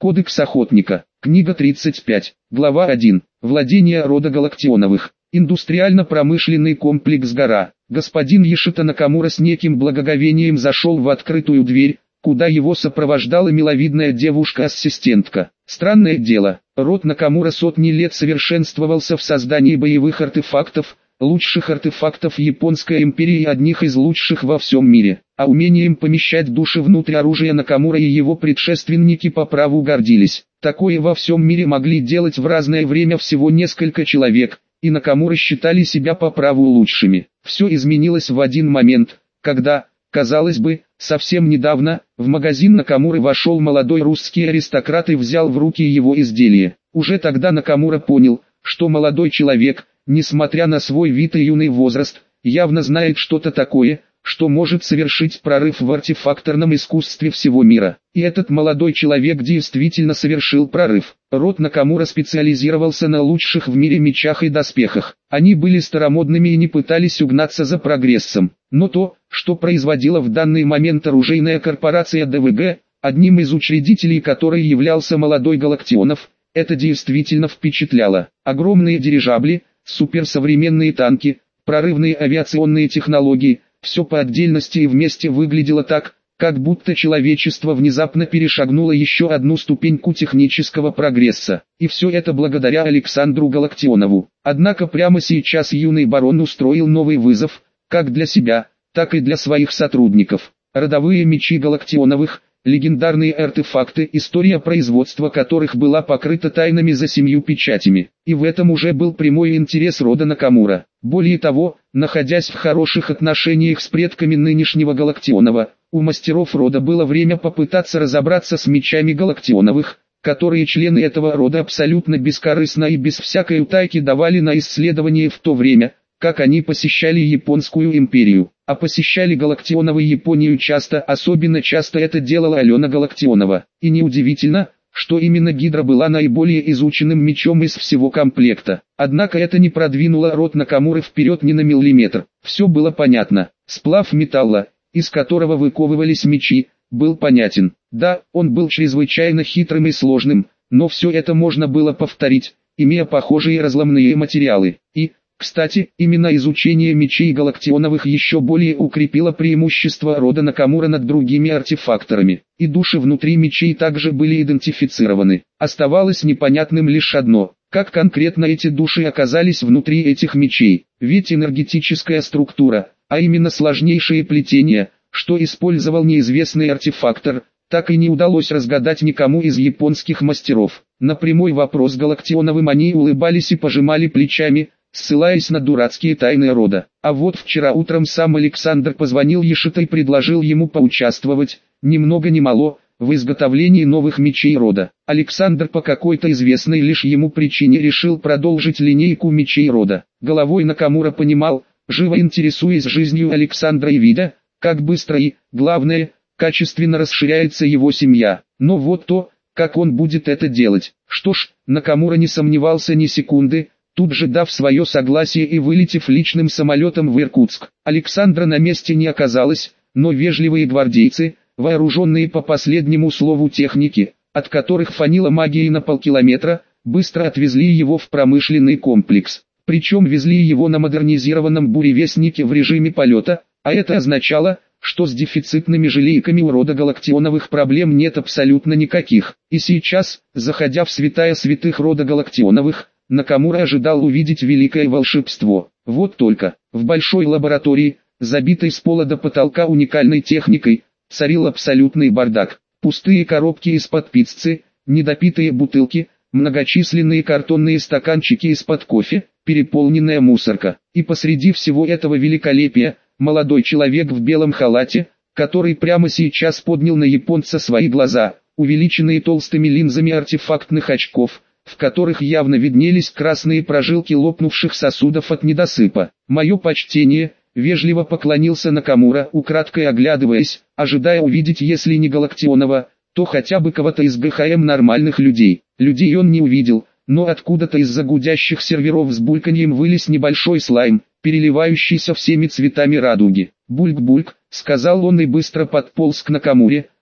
Кодекс охотника. Книга 35. Глава 1. Владение рода Галактионовых. Индустриально-промышленный комплекс «Гора». Господин Йошито Накамура с неким благоговением зашел в открытую дверь, куда его сопровождала миловидная девушка-ассистентка. Странное дело, род Накамура сотни лет совершенствовался в создании боевых артефактов, лучших артефактов Японской империи и одних из лучших во всем мире. А умением помещать души внутрь оружия Накамура и его предшественники по праву гордились. Такое во всем мире могли делать в разное время всего несколько человек, и Накамура считали себя по праву лучшими. Все изменилось в один момент, когда, казалось бы, совсем недавно, в магазин Накамуры вошел молодой русский аристократ и взял в руки его изделие. Уже тогда Накамура понял, что молодой человек, несмотря на свой вид и юный возраст, явно знает что-то такое, что может совершить прорыв в артефакторном искусстве всего мира. И этот молодой человек действительно совершил прорыв. Род Накамура специализировался на лучших в мире мечах и доспехах. Они были старомодными и не пытались угнаться за прогрессом. Но то, что производила в данный момент оружейная корпорация ДВГ, одним из учредителей которой являлся молодой Галактионов, это действительно впечатляло. Огромные дирижабли, суперсовременные танки, прорывные авиационные технологии – все по отдельности и вместе выглядело так, как будто человечество внезапно перешагнуло еще одну ступеньку технического прогресса. И все это благодаря Александру Галактионову. Однако прямо сейчас юный барон устроил новый вызов, как для себя, так и для своих сотрудников. Родовые мечи Галактионовых, легендарные артефакты, история производства которых была покрыта тайнами за 7 печатями. И в этом уже был прямой интерес рода Накамура. Более того, находясь в хороших отношениях с предками нынешнего Галактионова, у мастеров рода было время попытаться разобраться с мечами Галактионовых, которые члены этого рода абсолютно бескорыстно и без всякой утайки давали на исследование в то время, как они посещали Японскую империю. А посещали Галактионовы Японию часто, особенно часто это делала Алена Галактионова. И неудивительно, что именно Гидра была наиболее изученным мечом из всего комплекта. Однако это не продвинуло род Накамуры вперед ни на миллиметр. Все было понятно. Сплав металла, из которого выковывались мечи, был понятен. Да, он был чрезвычайно хитрым и сложным, но все это можно было повторить, имея похожие разломные материалы. И, кстати, именно изучение мечей Галактионовых еще более укрепило преимущество рода Накамура над другими артефакторами. И души внутри мечей также были идентифицированы. Оставалось непонятным лишь одно: как конкретно эти души оказались внутри этих мечей. Ведь энергетическая структура, а именно сложнейшие плетения, что использовал неизвестный артефактор, так и не удалось разгадать никому из японских мастеров. На прямой вопрос Галактионовым они улыбались и пожимали плечами, ссылаясь на дурацкие тайны рода. А вот вчера утром сам Александр позвонил Йошито и предложил ему поучаствовать, ни много ни мало, в изготовлении новых мечей рода. Александр по какой-то известной лишь ему причине решил продолжить линейку мечей рода. Головой Накамура понимал, живо интересуясь жизнью Александра и видя, как быстро и, главное, качественно расширяется его семья. Но вот то, как он будет это делать. Что ж, Накамура не сомневался ни секунды, тут же дав свое согласие и вылетев личным самолетом в Иркутск. Александра на месте не оказалось, но вежливые гвардейцы, вооруженные по последнему слову техники, от которых фанила магией на полкилометра, быстро отвезли его в промышленный комплекс. Причем везли его на модернизированном буревестнике в режиме полета, а это означало, что с дефицитными желейками у рода Галактионовых проблем нет абсолютно никаких. И сейчас, заходя в святая святых рода Галактионовых, Накамура ожидал увидеть великое волшебство. Вот только, в большой лаборатории, забитой с пола до потолка уникальной техникой, царил абсолютный бардак. Пустые коробки из-под пиццы, недопитые бутылки, многочисленные картонные стаканчики из-под кофе, переполненная мусорка. И посреди всего этого великолепия, молодой человек в белом халате, который прямо сейчас поднял на японца свои глаза, увеличенные толстыми линзами артефактных очков, в которых явно виднелись красные прожилки лопнувших сосудов от недосыпа. «Мое почтение», — вежливо поклонился Накамура, украдкой оглядываясь, ожидая увидеть, если не Галактионова, то хотя бы кого-то из ГХМ нормальных людей. Людей он не увидел, но откуда-то из-за гудящих серверов с бульканьем вылез небольшой слайм, переливающийся всеми цветами радуги. «Бульк-бульк», — сказал он и быстро подполз к Накамуре,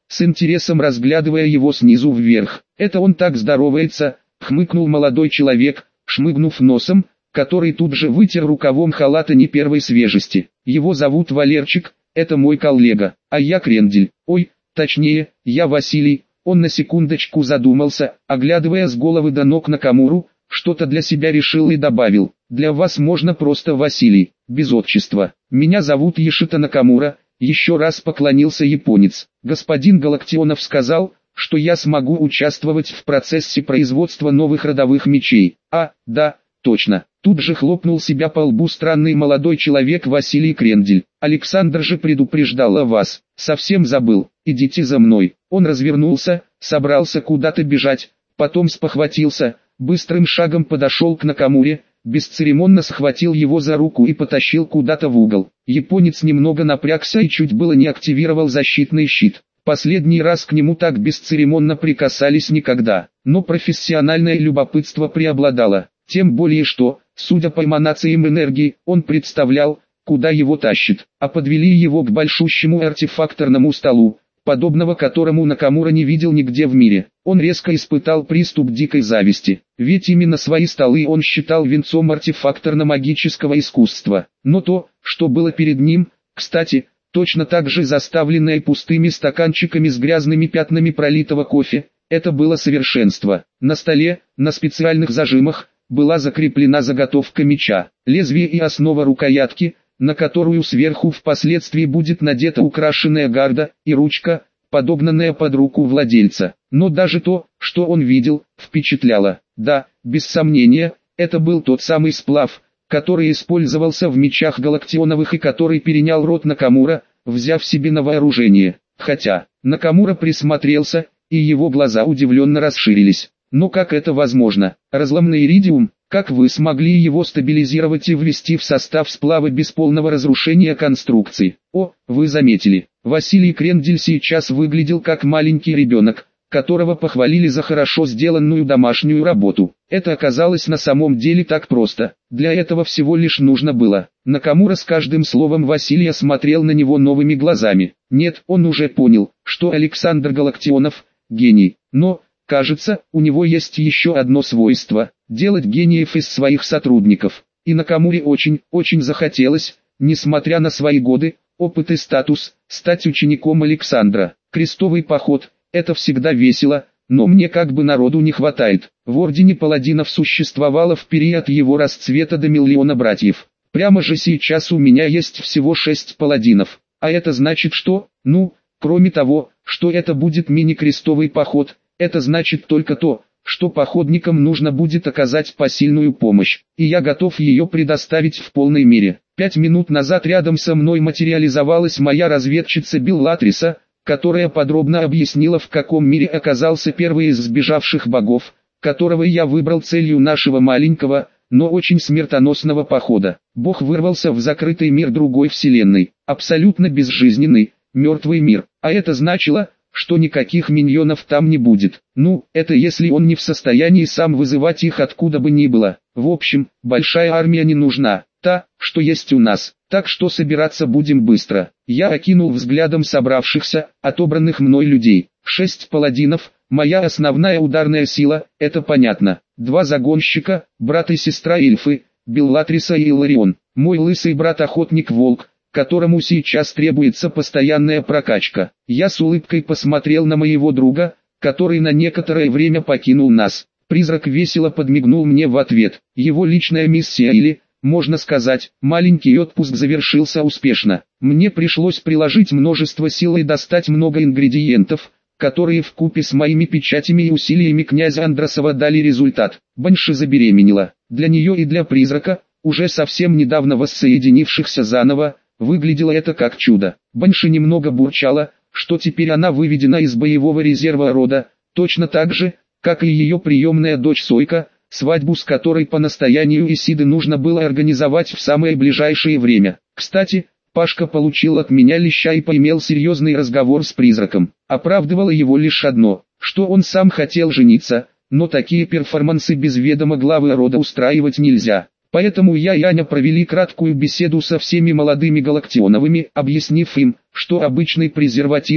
с интересом разглядывая его снизу вверх. «Это он так здоровается», — хмыкнул молодой человек, шмыгнув носом, который тут же вытер рукавом халата не первой свежести. «Его зовут Валерчик, это мой коллега, а я Крендель. Ой, точнее, я Василий». Он на секундочку задумался, оглядывая с головы до ног Накамуру, что-то для себя решил и добавил: «Для вас можно просто Василий, без отчества. Меня зовут Яшита Накамура». Еще раз поклонился японец. «Господин Галактионов сказал, что я смогу участвовать в процессе производства новых родовых мечей». «А, да, точно». Тут же хлопнул себя по лбу странный молодой человек Василий Крендель. «Александр же предупреждал о вас. Совсем забыл. Идите за мной». Он развернулся, собрался куда-то бежать, потом спохватился, быстрым шагом подошел к Накамуре, бесцеремонно схватил его за руку и потащил куда-то в угол. Японец немного напрягся и чуть было не активировал защитный щит. Последний раз к нему так бесцеремонно прикасались никогда, но профессиональное любопытство преобладало. Тем более что, судя по эманациям энергии, он представлял, куда его тащит, а подвели его к большущему артефакторному столу, подобного которому Накамура не видел нигде в мире. Он резко испытал приступ дикой зависти, ведь именно свои столы он считал венцом артефакторно-магического искусства. Но то, что было перед ним, кстати, точно так же заставленное пустыми стаканчиками с грязными пятнами пролитого кофе, это было совершенство. На столе, на специальных зажимах, была закреплена заготовка меча, лезвие и основа рукоятки, на которую сверху впоследствии будет надета украшенная гарда, и ручка, подогнанная под руку владельца. Но даже то, что он видел, впечатляло. Да, без сомнения, это был тот самый сплав, который использовался в мечах Галактионовых и который перенял род Накамура, взяв себе на вооружение. Хотя, Накамура присмотрелся, и его глаза удивленно расширились. Но как это возможно? Разломный иридиум, как вы смогли его стабилизировать и ввести в состав сплава без полного разрушения конструкции? О, вы заметили, Василий Крендель сейчас выглядел как маленький ребенок, которого похвалили за хорошо сделанную домашнюю работу. Это оказалось на самом деле так просто. Для этого всего лишь нужно было. Накамура с каждым словом Василия смотрел на него новыми глазами. Нет, он уже понял, что Александр Галактионов – гений, но... кажется, у него есть еще одно свойство – делать гениев из своих сотрудников. И Накамуре очень захотелось, несмотря на свои годы, опыт и статус, стать учеником Александра. Крестовый поход – это всегда весело, но мне как бы народу не хватает. В Ордене Паладинов существовало в период его расцвета до 1 000 000 братьев. Прямо же сейчас у меня есть всего 6 паладинов. А это значит что? Ну, кроме того, что это будет мини-крестовый поход – это значит только то, что походникам нужно будет оказать посильную помощь, и я готов ее предоставить в полной мере. 5 минут назад рядом со мной материализовалась моя разведчица Беллатриса, которая подробно объяснила, в каком мире оказался первый из сбежавших богов, которого я выбрал целью нашего маленького, но очень смертоносного похода. Бог вырвался в закрытый мир другой вселенной, абсолютно безжизненный, мертвый мир, а это значило, что никаких миньонов там не будет. Ну, это если он не в состоянии сам вызывать их откуда бы ни было. В общем, большая армия не нужна, та, что есть у нас, так что собираться будем быстро. Я окинул взглядом собравшихся, отобранных мной людей. 6 паладинов, моя основная ударная сила, это понятно. 2 загонщика, брат и сестра эльфы, Беллатриса и Иларион. Мой лысый брат-охотник Волк, которому сейчас требуется постоянная прокачка. Я с улыбкой посмотрел на моего друга, который на некоторое время покинул нас. Призрак весело подмигнул мне в ответ. Его личная миссия или, можно сказать, маленький отпуск завершился успешно. Мне пришлось приложить множество сил и достать много ингредиентов, которые вкупе с моими печатями и усилиями князя Андросова дали результат. Банши забеременела. Для нее и для призрака, уже совсем недавно воссоединившихся заново, выглядело это как чудо. Банши немного бурчала, что теперь она выведена из боевого резерва рода, точно так же, как и ее приемная дочь Сойка, свадьбу с которой по настоянию Исиды нужно было организовать в самое ближайшее время. Кстати, Пашка получил от меня леща и поимел серьезный разговор с призраком. Оправдывало его лишь одно, что он сам хотел жениться, но такие перформансы без ведома главы рода устраивать нельзя. Поэтому я и Аня провели краткую беседу со всеми молодыми Галактионовыми, объяснив им, что обычный презерватив,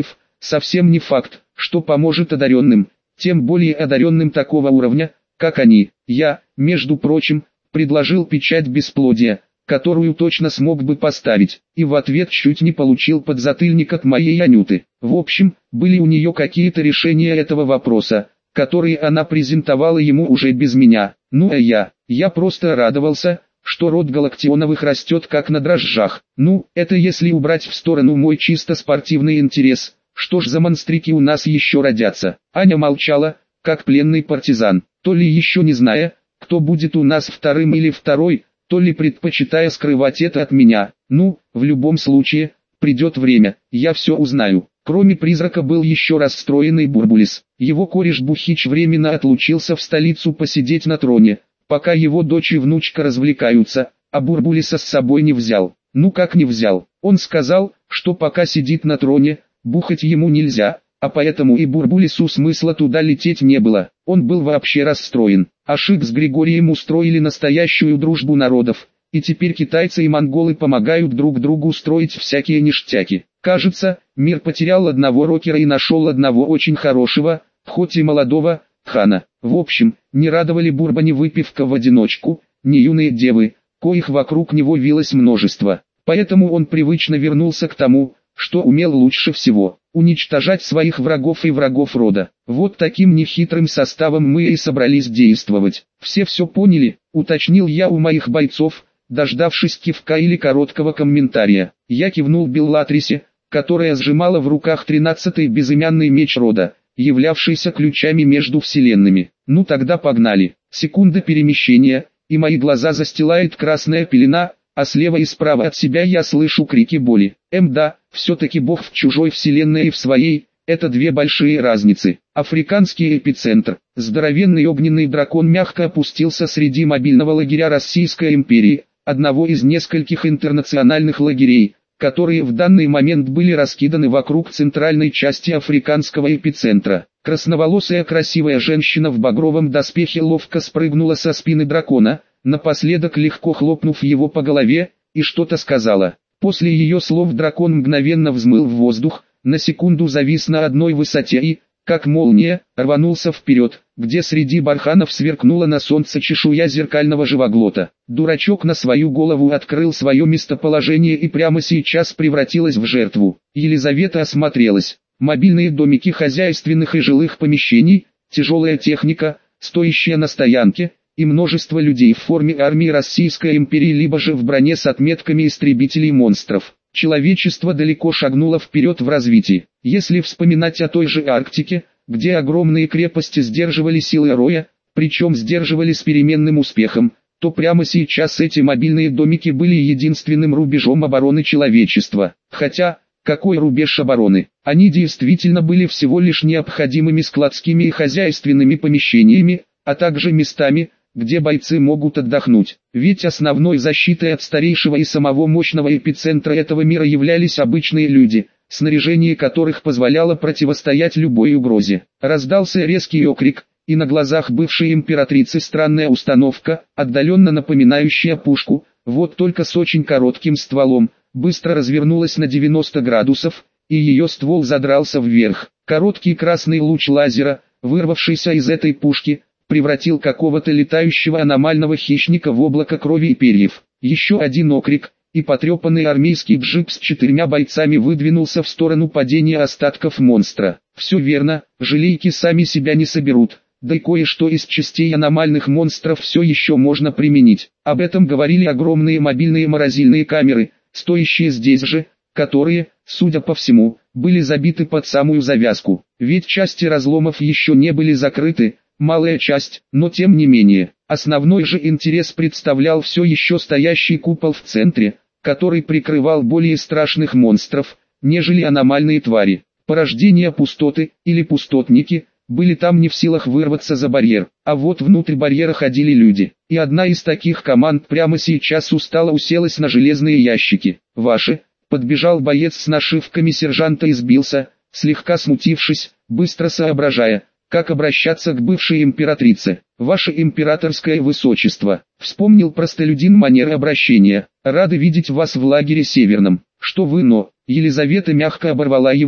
совсем не факт, что поможет одаренным, тем более одаренным такого уровня, как они. Я, между прочим, предложил печать бесплодия, которую точно смог бы поставить, и в ответ чуть не получил подзатыльник от моей Анюты. В общем, были у нее какие-то решения этого вопроса, которые она презентовала ему уже без меня. Ну а я просто радовался, что род Галактионовых растет как на дрожжах. Ну, это если убрать в сторону мой чисто спортивный интерес. Что ж за монстрики у нас еще родятся? Аня молчала, как пленный партизан, то ли еще не зная, кто будет у нас вторым или второй, то ли предпочитая скрывать это от меня. Ну, в любом случае, придет время, я все узнаю. Кроме призрака был еще расстроенный Бурбулис. Его кореш Бухич временно отлучился в столицу посидеть на троне, пока его дочь и внучка развлекаются, а Бурбулиса с собой не взял. Ну как не взял? Он сказал, что пока сидит на троне, бухать ему нельзя, а поэтому и Бурбулису смысла туда лететь не было. Он был вообще расстроен. Ашик с Григорием устроили настоящую дружбу народов, и теперь китайцы и монголы помогают друг другу строить всякие ништяки. Кажется, мир потерял одного рокера и нашел одного очень хорошего, хоть и молодого, хана. В общем, не радовали Бурба ни выпивка в одиночку, ни юные девы, коих вокруг него вилось множество. Поэтому он привычно вернулся к тому, что умел лучше всего – уничтожать своих врагов и врагов рода. Вот таким нехитрым составом мы и собрались действовать. Все поняли, уточнил я у моих бойцов, дождавшись кивка или короткого комментария. Я кивнул Беллатрисе, которая сжимала в руках 13-й безымянный меч рода, являвшийся ключами между вселенными. Ну тогда погнали. Секунда перемещения, и мои глаза застилает красная пелена, а слева и справа от себя я слышу крики боли. Да, все-таки Бог в чужой вселенной и в своей, это две большие разницы. Африканский эпицентр. Здоровенный огненный дракон мягко опустился среди мобильного лагеря Российской империи, одного из нескольких интернациональных лагерей, которые в данный момент были раскиданы вокруг центральной части африканского эпицентра. Красноволосая красивая женщина в багровом доспехе ловко спрыгнула со спины дракона, напоследок легко хлопнув его по голове, и что-то сказала. После ее слов дракон мгновенно взмыл в воздух, на секунду завис на одной высоте и, как молния, рванулся вперед, где среди барханов сверкнула на солнце чешуя зеркального живоглота. Дурачок на свою голову открыл свое местоположение и прямо сейчас превратилась в жертву. Елизавета осмотрелась. Мобильные домики хозяйственных и жилых помещений, тяжелая техника, стоящая на стоянке, и множество людей в форме армии Российской империи либо же в броне с отметками истребителей монстров. Человечество далеко шагнуло вперед в развитии. Если вспоминать о той же Арктике, где огромные крепости сдерживали силы Роя, причем сдерживали с переменным успехом, то прямо сейчас эти мобильные домики были единственным рубежом обороны человечества. Хотя, какой рубеж обороны? Они действительно были всего лишь необходимыми складскими и хозяйственными помещениями, а также местами, где бойцы могут отдохнуть. Ведь основной защитой от старейшего и самого мощного эпицентра этого мира являлись обычные люди, снаряжение которых позволяло противостоять любой угрозе. Раздался резкий окрик, и на глазах бывшей императрицы странная установка, отдаленно напоминающая пушку, вот только с очень коротким стволом, быстро развернулась на 90 градусов, и ее ствол задрался вверх. Короткий красный луч лазера, вырвавшийся из этой пушки, превратил какого-то летающего аномального хищника в облако крови и перьев. Еще один окрик, и потрепанный армейский джип с 4 бойцами выдвинулся в сторону падения остатков монстра. Все верно, желейки сами себя не соберут, да и кое-что из частей аномальных монстров все еще можно применить. Об этом говорили огромные мобильные морозильные камеры, стоящие здесь же, которые, судя по всему, были забиты под самую завязку. Ведь части разломов еще не были закрыты, малая часть, но тем не менее. Основной же интерес представлял все еще стоящий купол в центре, который прикрывал более страшных монстров, нежели аномальные твари. Порождения пустоты, или пустотники, были там не в силах вырваться за барьер, а вот внутрь барьера ходили люди. И одна из таких команд прямо сейчас устало уселась на железные ящики. «Ваши», подбежал боец с нашивками сержанта и сбился, слегка смутившись, быстро соображая, как обращаться к бывшей императрице. «Ваше императорское высочество», вспомнил простолюдин манеры обращения, «рады видеть вас в лагере Северном». «Что вы, но...» Елизавета мягко оборвала его.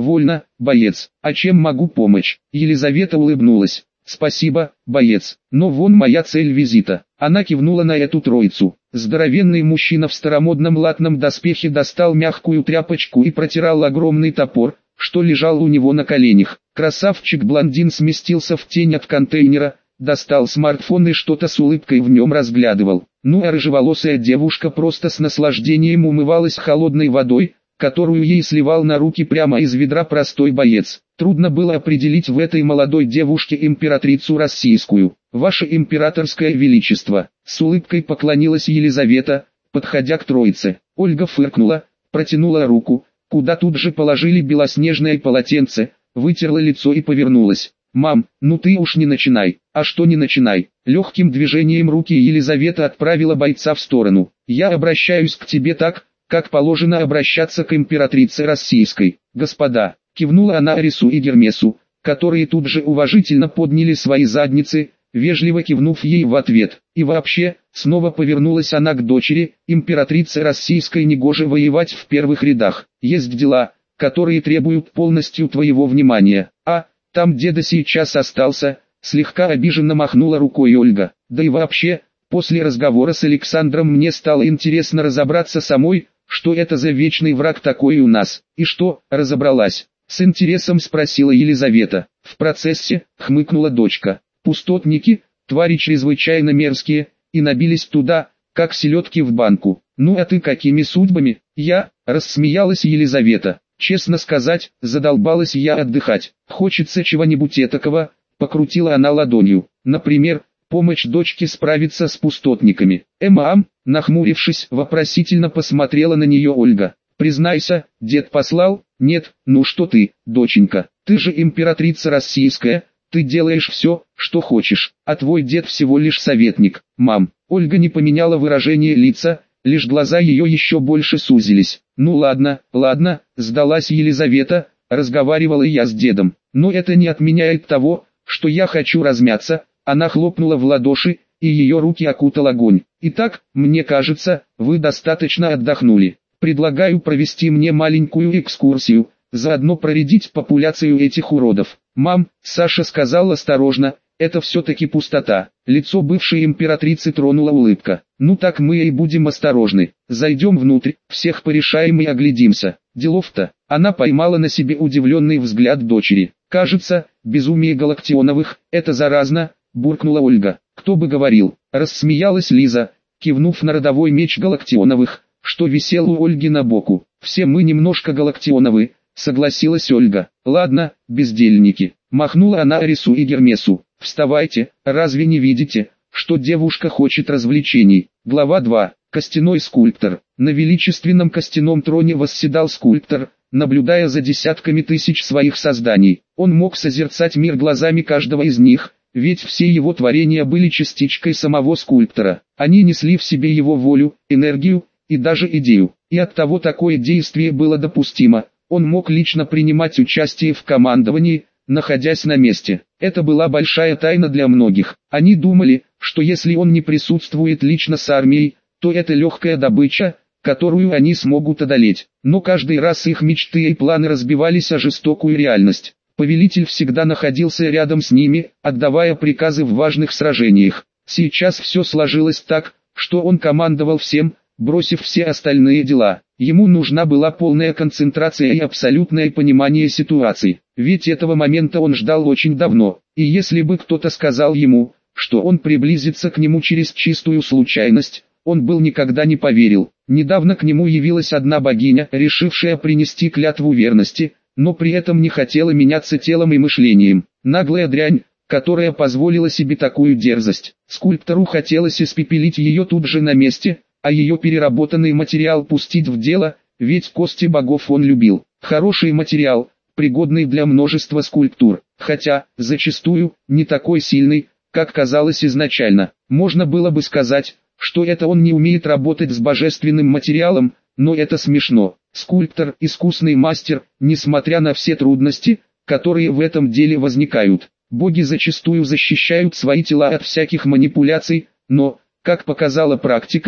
Вольно, боец. А чем могу помочь? Елизавета улыбнулась. Спасибо, боец, но вон моя цель визита. Она кивнула на эту троицу. Здоровенный мужчина в старомодном латном доспехе достал мягкую тряпочку и протирал огромный топор, что лежал у него на коленях. Красавчик-блондин сместился в тень от контейнера, достал смартфон и что-то с улыбкой в нем разглядывал. Ну а рыжеволосая девушка просто с наслаждением умывалась холодной водой, которую ей сливал на руки прямо из ведра простой боец. Трудно было определить в этой молодой девушке императрицу российскую. «Ваше императорское величество», — с улыбкой поклонилась Елизавета, подходя к троице. Ольга фыркнула, протянула руку, куда тут же положили белоснежное полотенце, вытерла лицо и повернулась. «Мам, ну ты уж не начинай». «А что не начинай?» Легким движением руки Елизавета отправила бойца в сторону. «Я обращаюсь к тебе так, как положено обращаться к императрице российской. Господа», кивнула она Арису и Гермесу, которые тут же уважительно подняли свои задницы, вежливо кивнув ей в ответ. И вообще, снова повернулась она к дочери, императрице российской негоже воевать в первых рядах. Есть дела, которые требуют полностью твоего внимания. А, там деда сейчас остался, слегка обиженно махнула рукой Ольга. Да и вообще, после разговора с Александром мне стало интересно разобраться самой, что это за вечный враг такой у нас. И что, разобралась? С интересом спросила Елизавета. В процессе, хмыкнула дочка. Пустотники, твари чрезвычайно мерзкие, и набились туда, как селедки в банку. Ну а ты какими судьбами? Рассмеялась Елизавета. Честно сказать, задолбалась я отдыхать. Хочется чего-нибудь этакого, покрутила она ладонью. Например, помочь дочке справиться с пустотниками. Нахмурившись, вопросительно посмотрела на нее Ольга. Признайся, дед послал? Нет, ну что ты, доченька, ты же императрица российская, ты делаешь все, что хочешь, а твой дед всего лишь советник. Мам, Ольга не поменяла выражение лица, лишь глаза ее еще больше сузились. Ну ладно, сдалась Елизавета, разговаривала я с дедом, но это не отменяет того, что я хочу размяться. Она хлопнула в ладоши, и ее руки окутал огонь. Итак, мне кажется, вы достаточно отдохнули. Предлагаю провести мне маленькую экскурсию, заодно проредить популяцию этих уродов. Мам, Саша сказал осторожно, это все-таки пустота. Лицо бывшей императрицы тронула улыбка. Ну так мы и будем осторожны. Зайдем внутрь, всех порешаем и оглядимся. Делов-то. Она поймала на себе удивленный взгляд дочери. Кажется, безумие Галактионовых, это заразно, буркнула Ольга. Кто бы говорил, рассмеялась Лиза, кивнув на родовой меч Галактионовых, что висел у Ольги на боку. Все мы немножко Галактионовы, согласилась Ольга. Ладно, бездельники, махнула она Арису и Гермесу. Вставайте, разве не видите, что девушка хочет развлечений? Глава 2. Костяной скульптор. На величественном костяном троне восседал скульптор, наблюдая за десятками тысяч своих созданий. Он мог созерцать мир глазами каждого из них, ведь все его творения были частичкой самого скульптора. Они несли в себе его волю, энергию и даже идею. И оттого такое действие было допустимо. Он мог лично принимать участие в командовании, находясь на месте. Это была большая тайна для многих. Они думали, что если он не присутствует лично с армией, то это легкая добыча, которую они смогут одолеть. Но каждый раз их мечты и планы разбивались о жестокую реальность. Повелитель всегда находился рядом с ними, отдавая приказы в важных сражениях. Сейчас все сложилось так, что он командовал всем, бросив все остальные дела. Ему нужна была полная концентрация и абсолютное понимание ситуации. Ведь этого момента он ждал очень давно. И если бы кто-то сказал ему, что он приблизится к нему через чистую случайность, он бы никогда не поверил. Недавно к нему явилась одна богиня, решившая принести клятву верности, но при этом не хотела меняться телом и мышлением. Наглая дрянь, которая позволила себе такую дерзость. Скульптору хотелось испепелить ее тут же на месте, а ее переработанный материал пустить в дело, ведь кости богов он любил. Хороший материал, пригодный для множества скульптур, хотя, зачастую, не такой сильный, как казалось изначально. Можно было бы сказать, что это он не умеет работать с божественным материалом, но это смешно. Скульптор – искусный мастер, несмотря на все трудности, которые в этом деле возникают. Боги зачастую защищают свои тела от всяких манипуляций, но, как показала практика,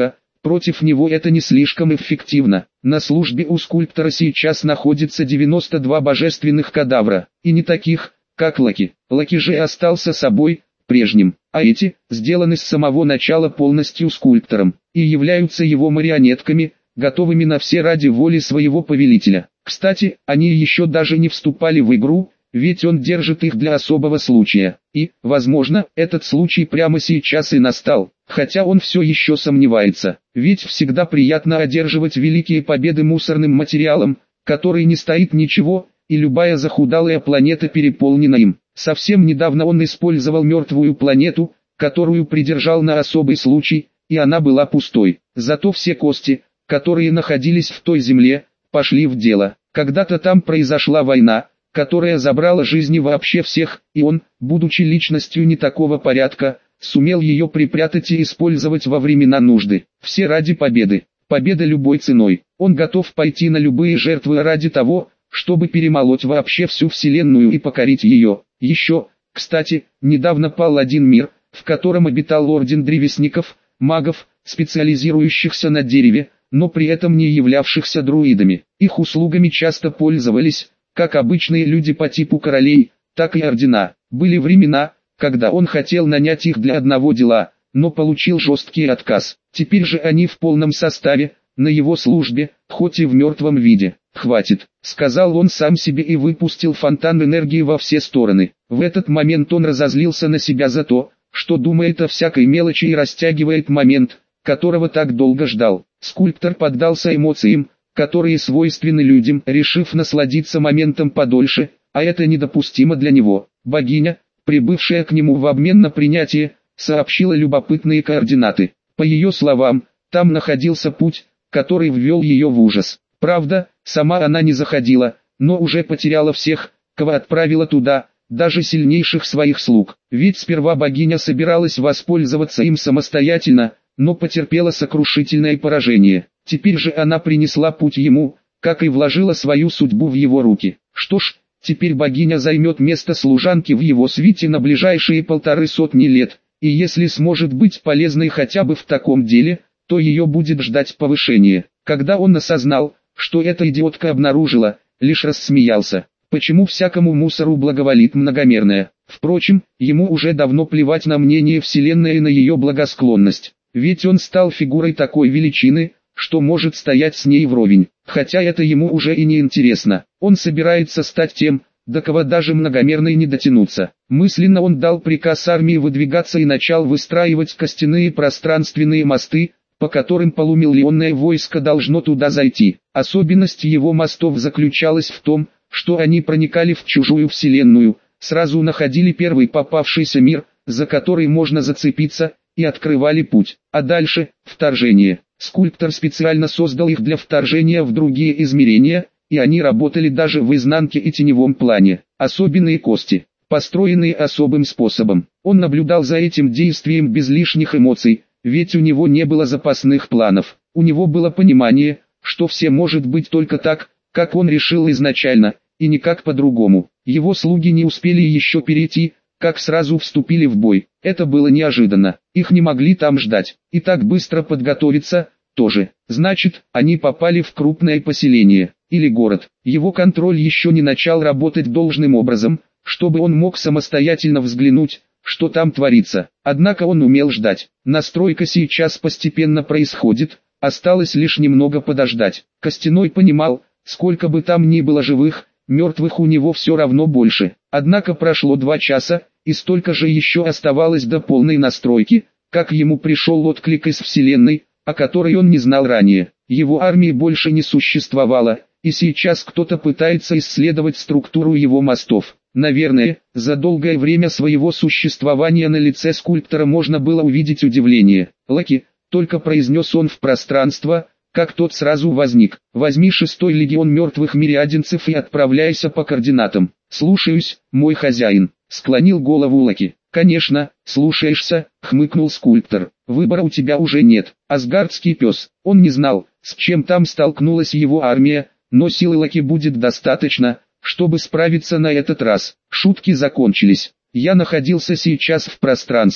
Против него это не слишком эффективно. На службе у скульптора сейчас находится 92 божественных кадавра, и не таких, как Лаки. Лаки же остался собой, прежним, а эти, сделаны с самого начала полностью скульптором, и являются его марионетками, готовыми на все ради воли своего повелителя. Кстати, они еще даже не вступали в игру, ведь он держит их для особого случая, и, возможно, этот случай прямо сейчас и настал, хотя он все еще сомневается, ведь всегда приятно одерживать великие победы мусорным материалом, который не стоит ничего, и любая захудалая планета переполнена им. Совсем недавно он использовал мертвую планету, которую придержал на особый случай, и она была пустой. Зато все кости, которые находились в той земле, пошли в дело. Когда-то там произошла война, которая забрала жизни вообще всех, и он, будучи личностью не такого порядка, сумел ее припрятать и использовать во времена нужды. Все ради победы. Победа любой ценой. Он готов пойти на любые жертвы ради того, чтобы перемолоть вообще всю вселенную и покорить ее. Еще, кстати, недавно пал один мир, в котором обитал орден древесников, магов, специализирующихся на дереве, но при этом не являвшихся друидами. Их услугами часто пользовались, как обычные люди по типу королей, так и ордена. Были времена, когда он хотел нанять их для одного дела, но получил жесткий отказ. Теперь же они в полном составе, на его службе, хоть и в мертвом виде. «Хватит», — сказал он сам себе и выпустил фонтан энергии во все стороны. В этот момент он разозлился на себя за то, что думает о всякой мелочи и растягивает момент, которого так долго ждал. Скульптор поддался эмоциям, которые свойственны людям, решив насладиться моментом подольше, а это недопустимо для него. Богиня, прибывшая к нему в обмен на принятие, сообщила любопытные координаты. По ее словам, там находился путь, который ввел ее в ужас. Правда, сама она не заходила, но уже потеряла всех, кого отправила туда, даже сильнейших своих слуг. Ведь сперва богиня собиралась воспользоваться им самостоятельно, но потерпела сокрушительное поражение. Теперь же она принесла путь ему, как и вложила свою судьбу в его руки. Что ж, теперь богиня займет место служанки в его свите на ближайшие 150 лет, и если сможет быть полезной хотя бы в таком деле, то ее будет ждать повышение. Когда он осознал, что эта идиотка обнаружила, лишь рассмеялся. Почему всякому мусору благоволит многомерное? Впрочем, ему уже давно плевать на мнение Вселенной и на ее благосклонность. Ведь он стал фигурой такой величины, что может стоять с ней вровень. Хотя это ему уже и не интересно. Он собирается стать тем, до кого даже многомерный не дотянуться. Мысленно он дал приказ армии выдвигаться и начал выстраивать костяные пространственные мосты, по которым полумиллионное войско должно туда зайти. Особенность его мостов заключалась в том, что они проникали в чужую вселенную, сразу находили первый попавшийся мир, за который можно зацепиться, и открывали путь. А дальше – вторжение. Скульптор специально создал их для вторжения в другие измерения, и они работали даже в изнанке и теневом плане. Особенные кости, построенные особым способом. Он наблюдал за этим действием без лишних эмоций, ведь у него не было запасных планов. У него было понимание, что все может быть только так, как он решил изначально, и никак по-другому. Его слуги не успели еще перейти, как сразу вступили в бой. Это было неожиданно. Их не могли там ждать. И так быстро подготовиться, тоже. Значит, они попали в крупное поселение, или город. Его контроль еще не начал работать должным образом, чтобы он мог самостоятельно взглянуть, что там творится. Однако он умел ждать. Настройка сейчас постепенно происходит, осталось лишь немного подождать. Костяной понимал, сколько бы там ни было живых, мертвых у него все равно больше. Однако прошло 2 часа, и столько же еще оставалось до полной настройки, как ему пришел отклик из Вселенной, о которой он не знал ранее. Его армии больше не существовало, и сейчас кто-то пытается исследовать структуру его мостов. Наверное, за долгое время своего существования на лице скульптора можно было увидеть удивление. «Лаки», — только произнес он в пространство, как тот сразу возник. «Возьми 6-й легион мертвых мириадинцев и отправляйся по координатам». «Слушаюсь, мой хозяин», — склонил голову Лаки. «Конечно, слушаешься», — хмыкнул скульптор. «Выбора у тебя уже нет». Асгардский пес. Он не знал, с чем там столкнулась его армия, но силы Лаки будет достаточно, чтобы справиться на этот раз. Шутки закончились. Я находился сейчас в пространстве,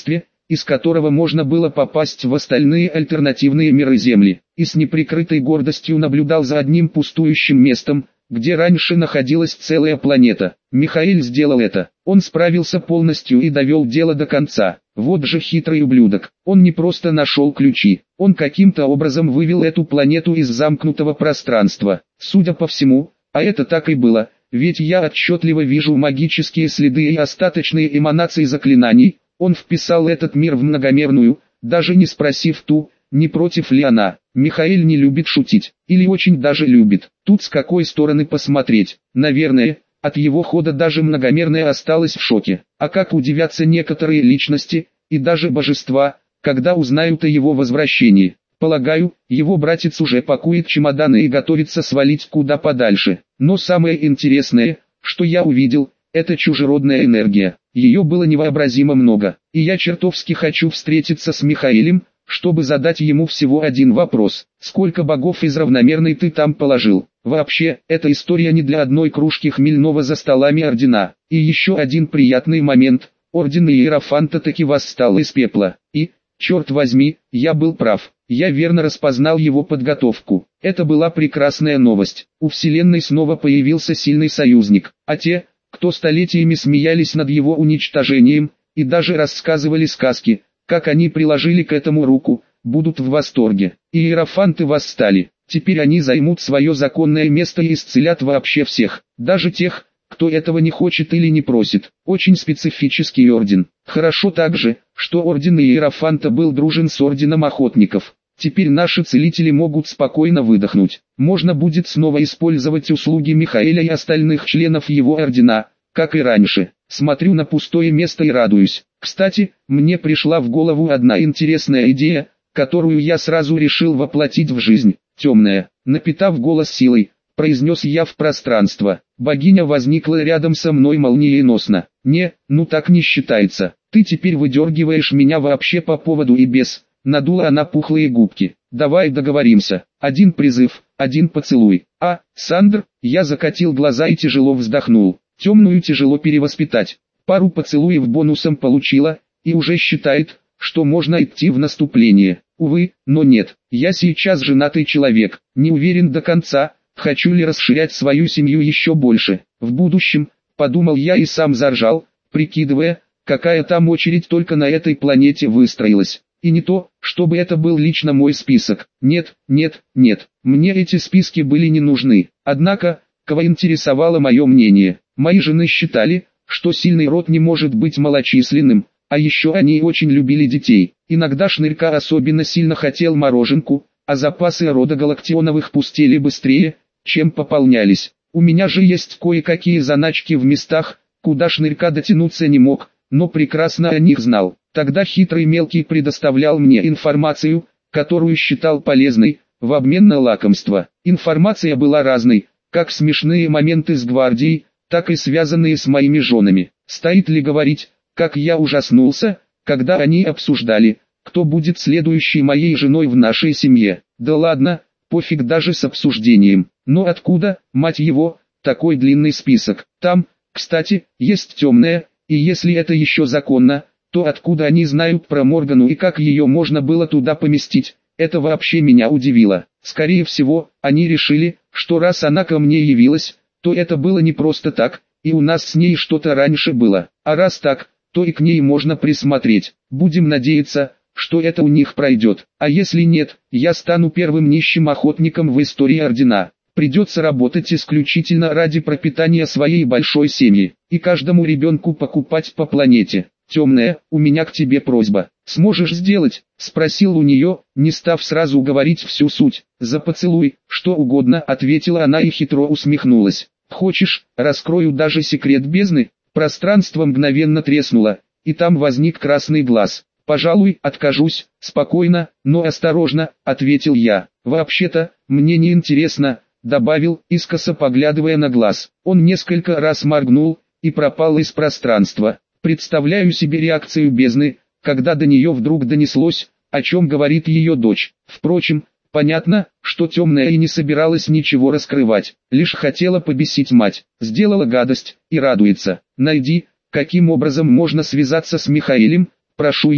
из которого можно было попасть в остальные альтернативные миры Земли, и с неприкрытой гордостью наблюдал за одним пустующим местом, где раньше находилась целая планета. Михаил сделал это. Он справился полностью и довел дело до конца. Вот же хитрый ублюдок. Он не просто нашел ключи. Он каким-то образом вывел эту планету из замкнутого пространства. Судя по всему, а это так и было, ведь я отчетливо вижу магические следы и остаточные эманации заклинаний. Он вписал этот мир в многомерную, даже не спросив ту, не против ли она. Михаил не любит шутить, или очень даже любит. Тут с какой стороны посмотреть. Наверное, от его хода даже многомерная осталась в шоке. А как удивятся некоторые личности, и даже божества, когда узнают о его возвращении. Полагаю, его братец уже пакует чемоданы и готовится свалить куда подальше. Но самое интересное, что я увидел, это чужеродная энергия. Ее было невообразимо много, и я чертовски хочу встретиться с Михаилом, чтобы задать ему всего один вопрос. Сколько богов из равномерной ты там положил? Вообще, эта история не для одной кружки хмельного за столами ордена. И еще один приятный момент. Орден Иерофанта таки восстал из пепла. И, черт возьми, я был прав. Я верно распознал его подготовку. Это была прекрасная новость. У Вселенной снова появился сильный союзник. А те, кто столетиями смеялись над его уничтожением, и даже рассказывали сказки, как они приложили к этому руку, будут в восторге. Иерофанты восстали. Теперь они займут свое законное место и исцелят вообще всех, даже тех, кто этого не хочет или не просит. Очень специфический орден. Хорошо также, что орден Иерофанта был дружен с орденом охотников. Теперь наши целители могут спокойно выдохнуть. Можно будет снова использовать услуги Михаила и остальных членов его ордена, как и раньше. Смотрю на пустое место и радуюсь. Кстати, мне пришла в голову одна интересная идея, которую я сразу решил воплотить в жизнь. Темная, напитав голос силой, произнес я в пространство. Богиня возникла рядом со мной молниеносно. Не, ну так не считается. Ты теперь выдергиваешь меня вообще по поводу и без. Надула она пухлые губки. Давай договоримся. Один призыв, один поцелуй. А, Сандр, я закатил глаза и тяжело вздохнул. Темную тяжело перевоспитать. Пару поцелуев бонусом получила, и уже считает, что можно идти в наступление. Увы, но нет. Я сейчас женатый человек. Не уверен до конца, хочу ли расширять свою семью еще больше. В будущем, подумал я и сам заржал, прикидывая, какая там очередь только на этой планете выстроилась. И не то, чтобы это был лично мой список. Нет, нет, нет. Мне эти списки были не нужны. Однако, кого интересовало мое мнение. Мои жены считали, что сильный род не может быть малочисленным, а еще они очень любили детей. Иногда Шнырька особенно сильно хотел мороженку, а запасы рода Галактионовых пустели быстрее, чем пополнялись. У меня же есть кое-какие заначки в местах, куда Шнырька дотянуться не мог, но прекрасно о них знал. Тогда хитрый мелкий предоставлял мне информацию, которую считал полезной, в обмен на лакомство. Информация была разной, как смешные моменты с гвардией, так и связанные с моими женами. Стоит ли говорить, как я ужаснулся, когда они обсуждали, кто будет следующей моей женой в нашей семье. Да ладно, пофиг даже с обсуждением. Но откуда, мать его, такой длинный список? Там, кстати, есть темная, и если это еще законно, то откуда они знают про Моргану и как ее можно было туда поместить? Это вообще меня удивило. Скорее всего, они решили, что раз она ко мне явилась, то это было не просто так, и у нас с ней что-то раньше было. А раз так, то и к ней можно присмотреть. Будем надеяться, что это у них пройдет. А если нет, я стану первым нищим охотником в истории ордена. Придется работать исключительно ради пропитания своей большой семьи, и каждому ребенку покупать по планете. Темная, у меня к тебе просьба. Сможешь сделать? Спросил у нее, не став сразу говорить всю суть. За поцелуй, что угодно, ответила она и хитро усмехнулась. Хочешь, раскрою даже секрет бездны? Пространство мгновенно треснуло, и там возник красный глаз. «Пожалуй, откажусь», — спокойно, но осторожно, ответил я. «Вообще-то, мне не интересно», — добавил, искоса поглядывая на глаз. Он несколько раз моргнул и пропал из пространства. Представляю себе реакцию бездны, когда до нее вдруг донеслось, о чем говорит ее дочь. Впрочем, понятно, что темная и не собиралась ничего раскрывать, лишь хотела побесить мать. Сделала гадость и радуется. «Найди, каким образом можно связаться с Михаилом, прошу ее».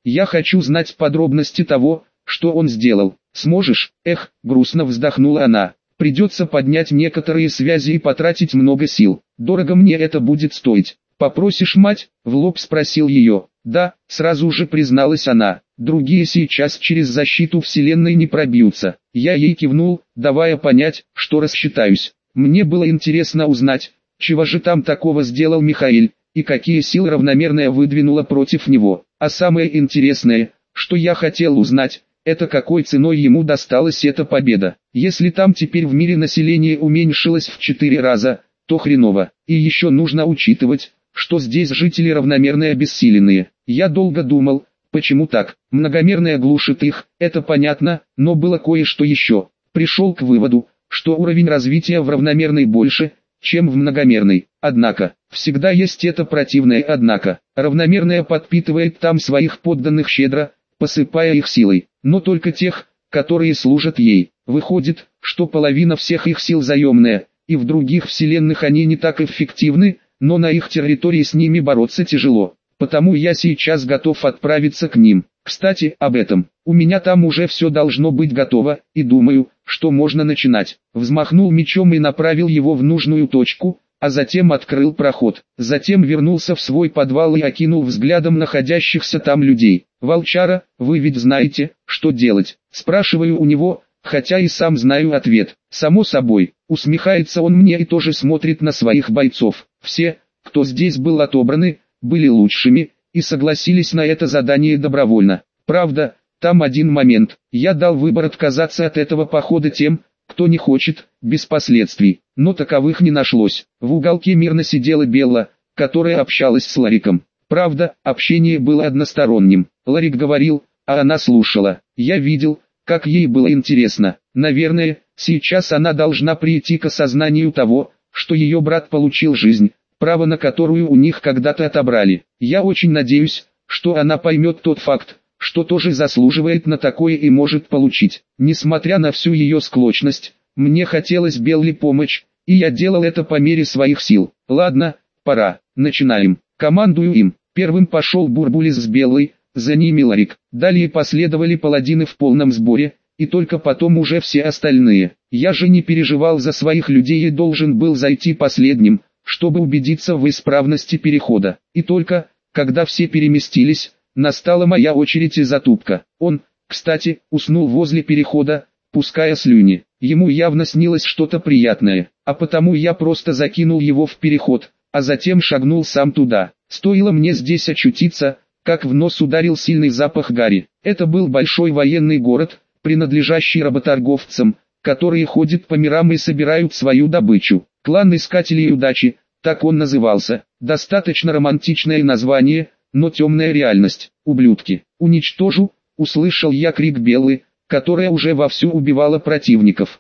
Я хочу знать подробности того, что он сделал. Сможешь? Эх, грустно вздохнула она. Придется поднять некоторые связи и потратить много сил. Дорого мне это будет стоить. Попросишь мать? В лоб спросил ее. Да, сразу же призналась она. Другие сейчас через защиту вселенной не пробьются. Я ей кивнул, давая понять, что рассчитаюсь. Мне было интересно узнать, чего же там такого сделал Михаил, и какие силы равномерная выдвинула против него. А самое интересное, что я хотел узнать, это какой ценой ему досталась эта победа. Если там теперь в мире население уменьшилось в 4 раза, то хреново. И еще нужно учитывать, что здесь жители равномерные обессиленные. Я долго думал, почему так. Многомерная глушит их, это понятно, но было кое-что еще. Пришел к выводу, что уровень развития в равномерной больше, чем в многомерной. Однако, всегда есть это противное однако. Равномерная подпитывает там своих подданных щедро, посыпая их силой, но только тех, которые служат ей. Выходит, что половина всех их сил заемная, и в других вселенных они не так эффективны, но на их территории с ними бороться тяжело. Потому я сейчас готов отправиться к ним. Кстати, об этом. У меня там уже все должно быть готово, и думаю, что можно начинать. Взмахнул мечом и направил его в нужную точку, а затем открыл проход. Затем вернулся в свой подвал и окинул взглядом находящихся там людей. «Волчара, вы ведь знаете, что делать?» Спрашиваю у него, хотя и сам знаю ответ. «Само собой», усмехается он мне и тоже смотрит на своих бойцов. Все, кто здесь был отобраны, были лучшими, и согласились на это задание добровольно. Правда, там один момент. Я дал выбор отказаться от этого похода тем, кто не хочет, без последствий. Но таковых не нашлось. В уголке мирно сидела Белла, которая общалась с Лариком. Правда, общение было односторонним. Ларик говорил, а она слушала. Я видел, как ей было интересно. Наверное, сейчас она должна прийти к осознанию того, что ее брат получил жизнь, право на которую у них когда-то отобрали. Я очень надеюсь, что она поймет тот факт, что тоже заслуживает на такое и может получить. Несмотря на всю ее склочность, мне хотелось Белле помочь, и я делал это по мере своих сил. Ладно, пора, начинаем. Командую им. Первым пошел Бурбулис с Беллой, за ними Ларик. Далее последовали паладины в полном сборе, и только потом уже все остальные. Я же не переживал за своих людей и должен был зайти последним, чтобы убедиться в исправности перехода. И только, когда все переместились, настала моя очередь и затупка. Он, кстати, уснул возле перехода, пуская слюни. Ему явно снилось что-то приятное, а потому я просто закинул его в переход, а затем шагнул сам туда. Стоило мне здесь очутиться, как в нос ударил сильный запах гари. Это был большой военный город, принадлежащий работорговцам, которые ходят по мирам и собирают свою добычу. Клан Искателей Удачи, так он назывался. Достаточно романтичное название, но темная реальность. Ублюдки. Уничтожу, услышал я крик Беллы, которая уже вовсю убивала противников.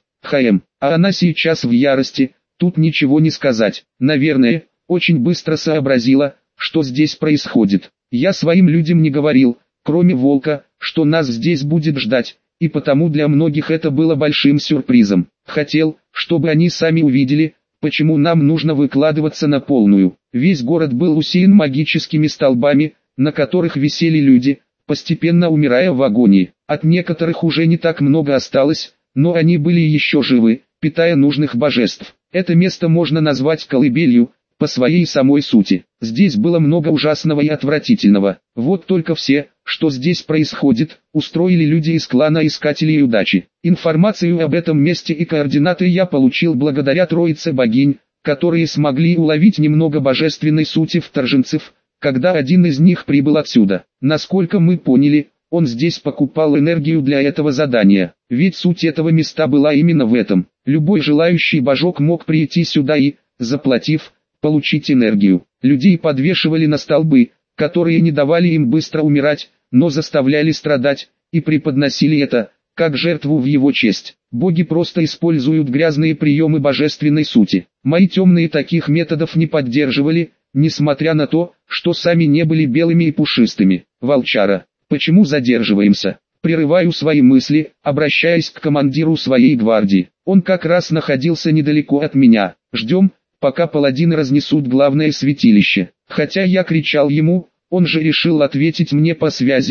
А она сейчас в ярости, тут ничего не сказать. Наверное, очень быстро сообразила, что здесь происходит. Я своим людям не говорил, кроме волка, что нас здесь будет ждать, и потому для многих это было большим сюрпризом. Хотел, чтобы они сами увидели, почему нам нужно выкладываться на полную. Весь город был усеян магическими столбами, на которых висели люди, постепенно умирая в агонии. От некоторых уже не так много осталось, но они были еще живы, питая нужных божеств. Это место можно назвать колыбелью, по своей самой сути. Здесь было много ужасного и отвратительного. Вот только все, что здесь происходит, устроили люди из клана Искателей Удачи. Информацию об этом месте и координаты я получил благодаря троице богинь, которые смогли уловить немного божественной сути вторженцев, когда один из них прибыл отсюда. Насколько мы поняли, он здесь покупал энергию для этого задания. Ведь суть этого места была именно в этом. Любой желающий божок мог прийти сюда и, заплатив, получить энергию. Людей подвешивали на столбы, которые не давали им быстро умирать, но заставляли страдать, и преподносили это, как жертву в его честь. Боги просто используют грязные приемы божественной сути. Мои темные таких методов не поддерживали, несмотря на то, что сами не были белыми и пушистыми. Волчара, почему задерживаемся? Прерываю свои мысли, обращаясь к командиру своей гвардии. Он как раз находился недалеко от меня. Ждем, пока паладины разнесут главное святилище. Хотя я кричал ему, он же решил ответить мне по связи,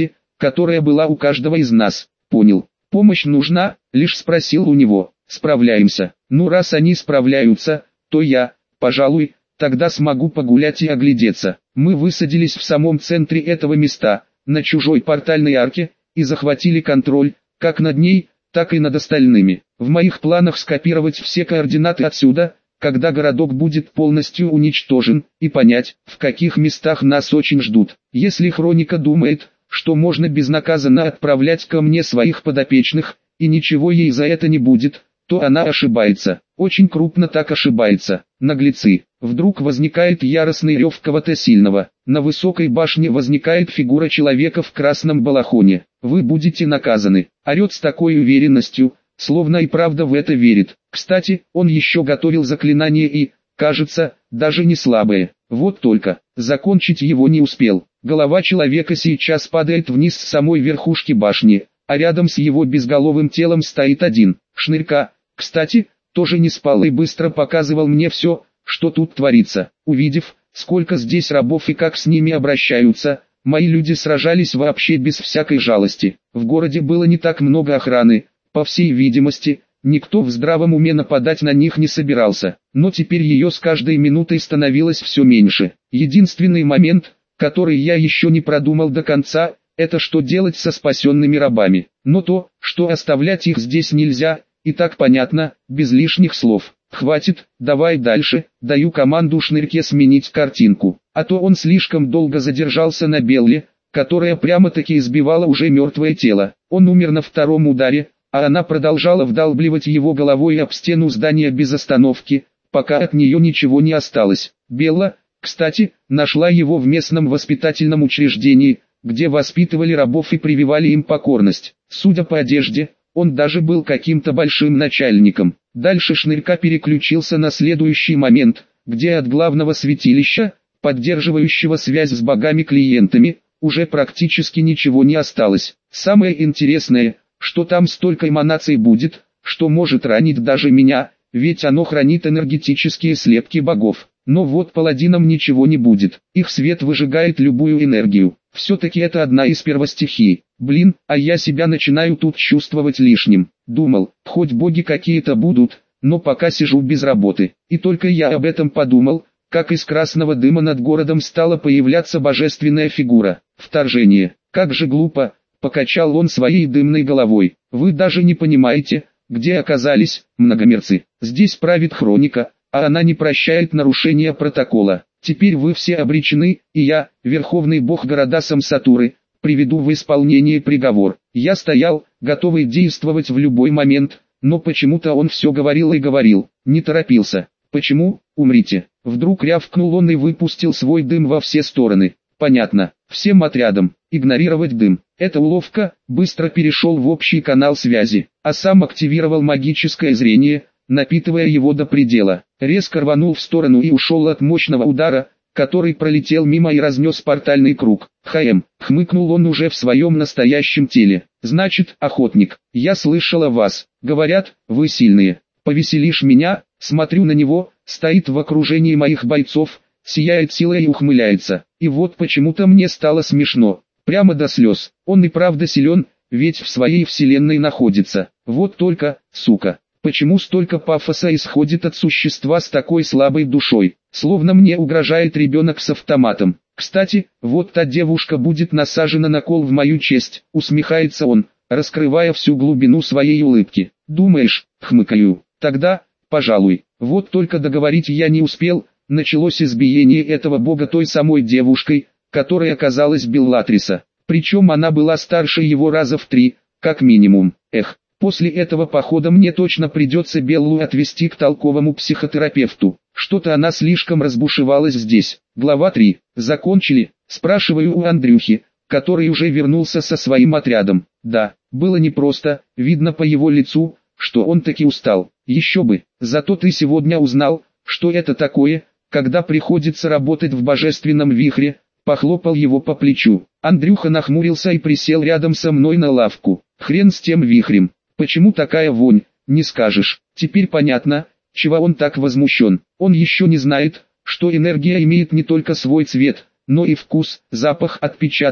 которая была у каждого из нас. Понял. Помощь нужна? Лишь спросил у него. Справляемся. Ну раз они справляются, то я, пожалуй, тогда смогу погулять и оглядеться. Мы высадились в самом центре этого места, на чужой портальной арке, и захватили контроль, как над ней, так и над остальными. В моих планах скопировать все координаты отсюда, когда городок будет полностью уничтожен, и понять, в каких местах нас очень ждут. Если Хроника думает, что можно безнаказанно отправлять ко мне своих подопечных, и ничего ей за это не будет, то она ошибается. Очень крупно так ошибается. Наглецы. Вдруг возникает яростный рев кого-то сильного. На высокой башне возникает фигура человека в красном балахоне. Вы будете наказаны. Орет с такой уверенностью, словно и правда в это верит. Кстати, он еще готовил заклинание и, кажется, даже не слабое. Вот только, закончить его не успел. Голова человека сейчас падает вниз с самой верхушки башни, а рядом с его безголовым телом стоит один. Шнырька, кстати, тоже не спал и быстро показывал мне все, что тут творится. Увидев, сколько здесь рабов и как с ними обращаются, мои люди сражались вообще без всякой жалости. В городе было не так много охраны, по всей видимости, никто в здравом уме нападать на них не собирался, но теперь ее с каждой минутой становилось все меньше. Единственный момент, который я еще не продумал до конца, это что делать со спасенными рабами. Но то, что оставлять их здесь нельзя, и так понятно, без лишних слов. Хватит, давай дальше, даю команду Шнырьке сменить картинку, а то он слишком долго задержался на Белле, которая прямо-таки избивала уже мертвое тело. Он умер на втором ударе, а она продолжала вдалбливать его головой об стену здания без остановки, пока от нее ничего не осталось. Белла, кстати, нашла его в местном воспитательном учреждении, где воспитывали рабов и прививали им покорность. Судя по одежде, он даже был каким-то большим начальником. Дальше Шнырька переключился на следующий момент, где от главного святилища, поддерживающего связь с богами-клиентами, уже практически ничего не осталось. Самое интересное, что там столько эманаций будет, что может ранить даже меня, ведь оно хранит энергетические слепки богов. Но вот паладинам ничего не будет, их свет выжигает любую энергию. Все-таки это одна из первостихий. Блин, а я себя начинаю тут чувствовать лишним. Думал, хоть боги какие-то будут, но пока сижу без работы. И только я об этом подумал, как из красного дыма над городом стала появляться божественная фигура. Вторжение. Как же глупо, покачал он своей дымной головой. Вы даже не понимаете, где оказались, многомерцы. Здесь правит Хроника, а она не прощает нарушения протокола. Теперь вы все обречены, и я, верховный бог города Самсатуры, приведу в исполнение приговор. Я стоял, готовый действовать в любой момент, но почему-то он все говорил и говорил, не торопился. Почему? Умрите. Вдруг рявкнул он и выпустил свой дым во все стороны. Понятно, всем отрядам, игнорировать дым. Эта уловка, быстро перешел в общий канал связи, а сам активировал магическое зрение, напитывая его до предела. Резко рванул в сторону и ушел от мощного удара, который пролетел мимо и разнес портальный круг. Хмыкнул он уже в своем настоящем теле. Значит, охотник, я слышал о вас. Говорят, вы сильные. Повеселишь меня? Смотрю на него, стоит в окружении моих бойцов, сияет силой и ухмыляется. И вот почему-то мне стало смешно. Прямо до слез. Он и правда силен, ведь в своей вселенной находится. Вот только, сука. Почему столько пафоса исходит от существа с такой слабой душой, словно мне угрожает ребенок с автоматом. Кстати, вот та девушка будет насажена на кол в мою честь, усмехается он, раскрывая всю глубину своей улыбки. Думаешь, хмыкаю, тогда, пожалуй, вот только договорить я не успел, началось избиение этого бога той самой девушкой, которая оказалась Беллатриса. Причем она была старше его раза в 3, как минимум. После этого похода мне точно придется Беллу отвезти к толковому психотерапевту. Что-то она слишком разбушевалась здесь. Глава 3. Закончили? Спрашиваю у Андрюхи, который уже вернулся со своим отрядом. Да, было непросто, видно по его лицу, что он таки устал. Еще бы, зато ты сегодня узнал, что это такое, когда приходится работать в божественном вихре, похлопал его по плечу. Андрюха нахмурился и присел рядом со мной на лавку. Хрен с тем вихрем. Почему такая вонь, не скажешь. Теперь понятно, чего он так возмущен. Он еще не знает, что энергия имеет не только свой цвет, но и вкус, запах, отпечаток,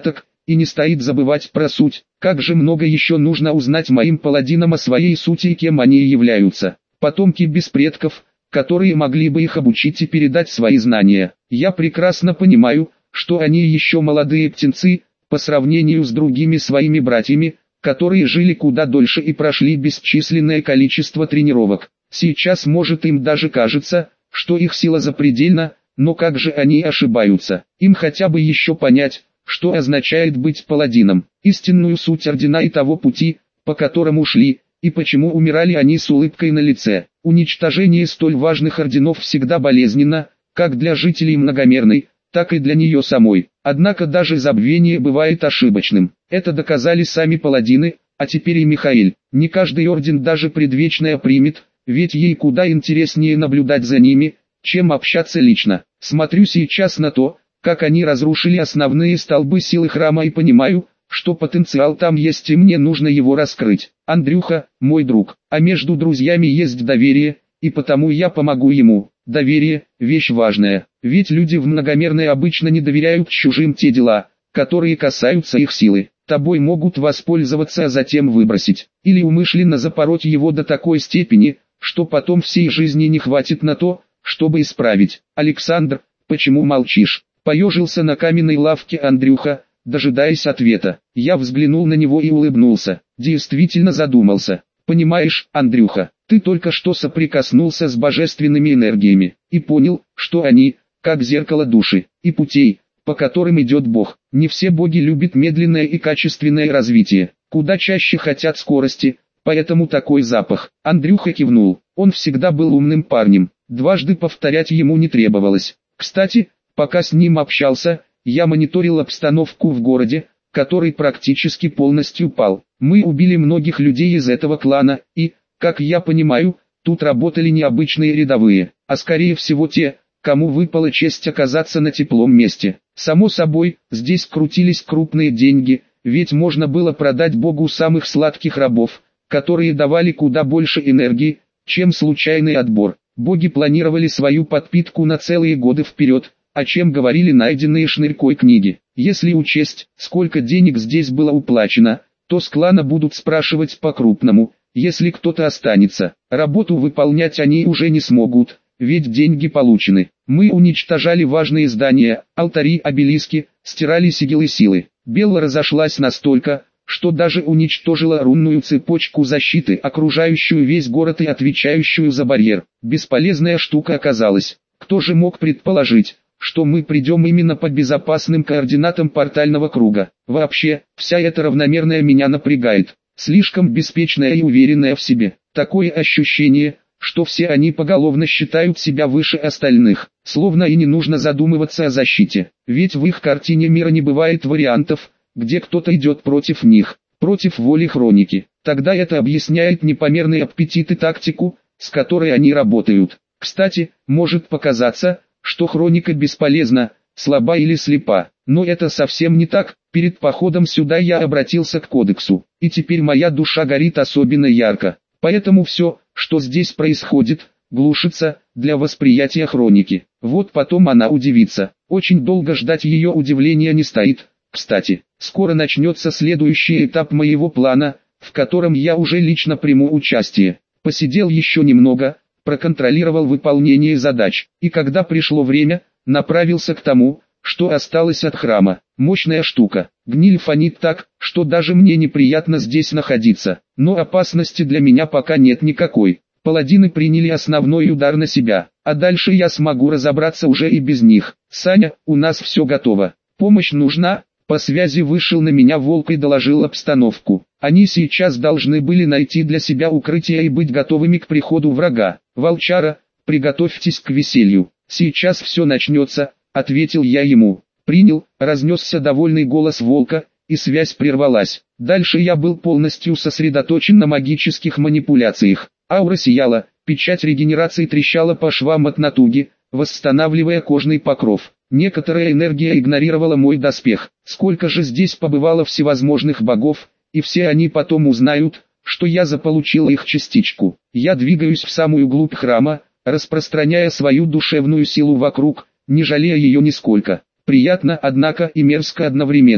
и не стоит забывать про суть. Как же много еще нужно узнать моим паладинам о своей сути и кем они являются. Потомки беспредков, которые могли бы их обучить и передать свои знания. Я прекрасно понимаю, что они еще молодые птенцы, по сравнению с другими своими братьями, которые жили куда дольше и прошли бесчисленное количество тренировок. Сейчас может им даже кажется, что их сила запредельна, но как же они ошибаются. Им хотя бы еще понять, что означает быть паладином, истинную суть ордена и того пути, по которому шли, и почему умирали они с улыбкой на лице. Уничтожение столь важных орденов всегда болезненно, как для жителей Многомерной, так и для нее самой. Однако даже забвение бывает ошибочным. Это доказали сами паладины, а теперь и Михаэль. Не каждый орден даже предвечное примет, ведь ей куда интереснее наблюдать за ними, чем общаться лично. Смотрю сейчас на то, как они разрушили основные столбы силы храма и понимаю, что потенциал там есть и мне нужно его раскрыть. Андрюха, мой друг, а между друзьями есть доверие, и потому я помогу ему. Доверие – вещь важная, ведь люди в Многомерной обычно не доверяют чужим те дела, которые касаются их силы. Тобой могут воспользоваться, а затем выбросить, или умышленно запороть его до такой степени, что потом всей жизни не хватит на то, чтобы исправить. Александр, почему молчишь? Поежился на каменной лавке Андрюха, дожидаясь ответа. Я взглянул на него и улыбнулся. Действительно задумался. Понимаешь, Андрюха, ты только что соприкоснулся с божественными энергиями и понял, что они, как зеркало души и путей, по которым идет Бог. Не все боги любят медленное и качественное развитие, куда чаще хотят скорости, поэтому такой запах. Андрюха кивнул. Он всегда был умным парнем, дважды повторять ему не требовалось. Кстати, пока с ним общался, я мониторил обстановку в городе, который практически полностью пал. Мы убили многих людей из этого клана, и, как я понимаю, тут работали не обычные рядовые, а скорее всего те, кому выпала честь оказаться на теплом месте. Само собой, здесь крутились крупные деньги, ведь можно было продать Богу самых сладких рабов, которые давали куда больше энергии, чем случайный отбор. Боги планировали свою подпитку на целые годы вперед, о чем говорили найденные Шнырькой книги. Если учесть, сколько денег здесь было уплачено, то с клана будут спрашивать по-крупному. Если кто-то останется, работу выполнять они уже не смогут, ведь деньги получены. Мы уничтожали важные здания, алтари, обелиски, стирали сигилы силы. Белла разошлась настолько, что даже уничтожила рунную цепочку защиты, окружающую весь город и отвечающую за барьер. Бесполезная штука оказалась. Кто же мог предположить, что мы придем именно по безопасным координатам портального круга? Вообще, вся эта равномерная меня напрягает. Слишком беспечная и уверенная в себе. Такое ощущение, что все они поголовно считают себя выше остальных, словно и не нужно задумываться о защите. Ведь в их картине мира не бывает вариантов, где кто-то идет против них, против воли хроники. Тогда это объясняет непомерный аппетит и тактику, с которой они работают. Кстати, может показаться, что хроника бесполезна, слаба или слепа, но это совсем не так. Перед походом сюда я обратился к кодексу, и теперь моя душа горит особенно ярко. Поэтому все, что здесь происходит, глушится для восприятия хроники. Вот потом она удивится. Очень долго ждать ее удивления не стоит. Кстати, скоро начнется следующий этап моего плана, в котором я уже лично приму участие. Посидел еще немного, проконтролировал выполнение задач, и когда пришло время, направился к тому, что осталось от храма. Мощная штука. Гниль фонит так, что даже мне неприятно здесь находиться. Но опасности для меня пока нет никакой. Паладины приняли основной удар на себя, а дальше я смогу разобраться уже и без них. Саня, у нас все готово. Помощь нужна? По связи вышел на меня Волк и доложил обстановку. Они сейчас должны были найти для себя укрытие и быть готовыми к приходу врага. Волчара, приготовьтесь к веселью. Сейчас все начнется, ответил я ему. Принял, разнесся довольный голос Волка, и связь прервалась. Дальше я был полностью сосредоточен на магических манипуляциях. Аура сияла, печать регенерации трещала по швам от натуги, восстанавливая кожный покров. Некоторая энергия игнорировала мой доспех. Сколько же здесь побывало всевозможных богов, и все они потом узнают, что я заполучил их частичку. Я двигаюсь в самую глубь храма, распространяя свою душевную силу вокруг, не жалея ее нисколько. Приятно, однако, и мерзко одновременно.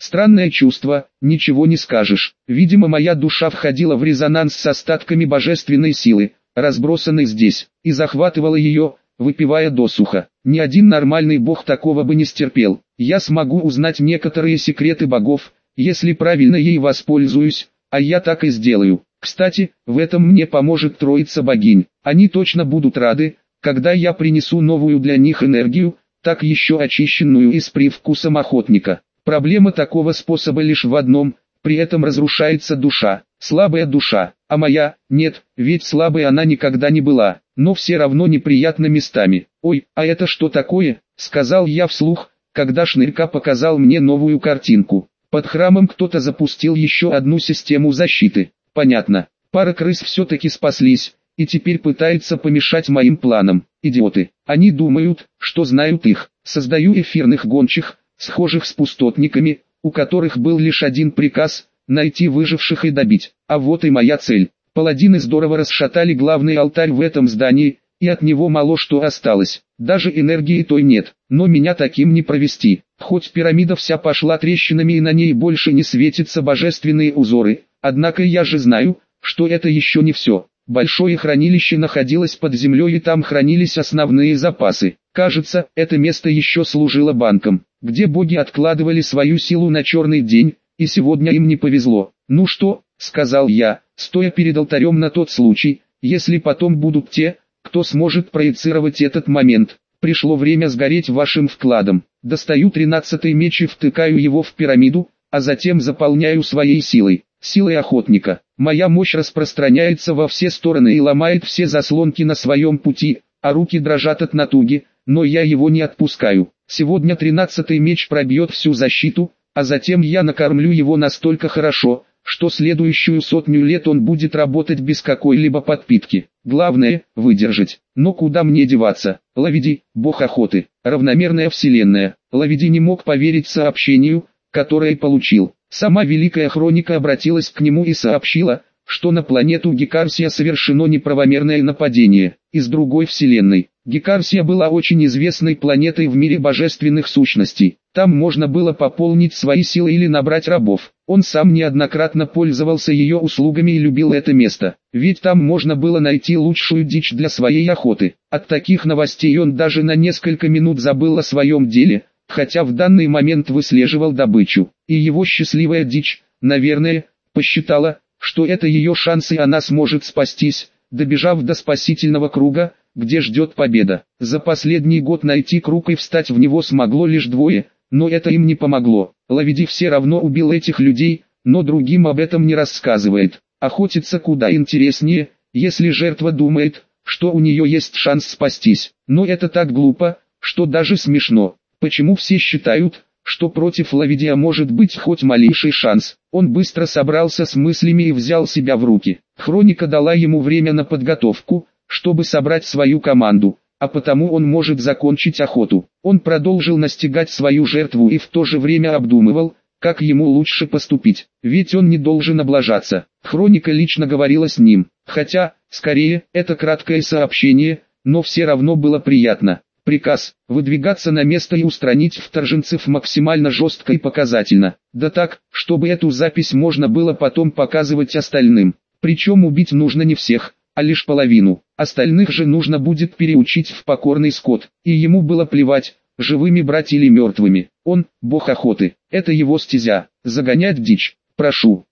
Странное чувство, ничего не скажешь. Видимо, моя душа входила в резонанс с остатками божественной силы, разбросанной здесь, и захватывала ее, выпивая досуха. Ни один нормальный бог такого бы не стерпел. Я смогу узнать некоторые секреты богов, если правильно ей воспользуюсь, а я так и сделаю. Кстати, в этом мне поможет троица богинь. Они точно будут рады, когда я принесу новую для них энергию, так еще очищенную и с привкусом охотника. Проблема такого способа лишь в одном: при этом разрушается душа, слабая душа, а моя, нет, ведь слабой она никогда не была, но все равно неприятно местами. «Ой, а это что такое?» — сказал я вслух, когда Шнырька показал мне новую картинку. Под храмом кто-то запустил еще одну систему защиты. Понятно, пара крыс все-таки спаслись, и теперь пытаются помешать моим планам. Идиоты, они думают, что знают их. Создаю эфирных гончих, схожих с пустотниками, у которых был лишь один приказ — найти выживших и добить. А вот и моя цель. Паладины здорово расшатали главный алтарь в этом здании, и от него мало что осталось. Даже энергии той нет, но меня таким не провести. Хоть пирамида вся пошла трещинами и на ней больше не светятся божественные узоры, однако я же знаю, что это еще не все. Большое хранилище находилось под землей, и там хранились основные запасы. Кажется, это место еще служило банком, где боги откладывали свою силу на черный день, и сегодня им не повезло. «Ну что», — сказал я, стоя перед алтарем, на тот случай, если потом будут те, кто сможет проецировать этот момент. Пришло время сгореть вашим вкладом. Достаю 13-й меч и втыкаю его в пирамиду, а затем заполняю своей силой. Силой охотника. Моя мощь распространяется во все стороны и ломает все заслонки на своем пути, а руки дрожат от натуги, но я его не отпускаю. Сегодня 13-й меч пробьет всю защиту, а затем я накормлю его настолько хорошо, что следующую 100 лет он будет работать без какой-либо подпитки. Главное — выдержать. Но куда мне деваться? Лавиди, бог охоты, равномерная вселенная. Лавиди не мог поверить сообщению, которое получил. Сама Великая Хроника обратилась к нему и сообщила, что на планету Гекарсия совершено неправомерное нападение из другой вселенной. Гекарсия была очень известной планетой в мире божественных сущностей. Там можно было пополнить свои силы или набрать рабов. Он сам неоднократно пользовался ее услугами и любил это место, ведь там можно было найти лучшую дичь для своей охоты. От таких новостей он даже на несколько минут забыл о своем деле, хотя в данный момент выслеживал добычу. И его счастливая дичь, наверное, посчитала, что это ее шанс и она сможет спастись, добежав до спасительного круга, где ждет победа. За последний год найти круг и встать в него смогло лишь двое, но это им не помогло. Лавиди все равно убил этих людей, но другим об этом не рассказывает. Охотиться куда интереснее, если жертва думает, что у нее есть шанс спастись. Но это так глупо, что даже смешно. Почему все считают, что против Лавидия может быть хоть малейший шанс? Он быстро собрался с мыслями и взял себя в руки. Хроника дала ему время на подготовку, чтобы собрать свою команду, а потому он может закончить охоту. Он продолжил настигать свою жертву и в то же время обдумывал, как ему лучше поступить, ведь он не должен облажаться. Хроника лично говорила с ним, хотя, скорее, это краткое сообщение, но все равно было приятно. Приказ – выдвигаться на место и устранить вторженцев максимально жестко и показательно. Да так, чтобы эту запись можно было потом показывать остальным. Причем убить нужно не всех, а лишь половину. Остальных же нужно будет переучить в покорный скот. И ему было плевать, живыми брать или мертвыми. Он – бог охоты. Это его стезя. Загонять дичь. Прошу,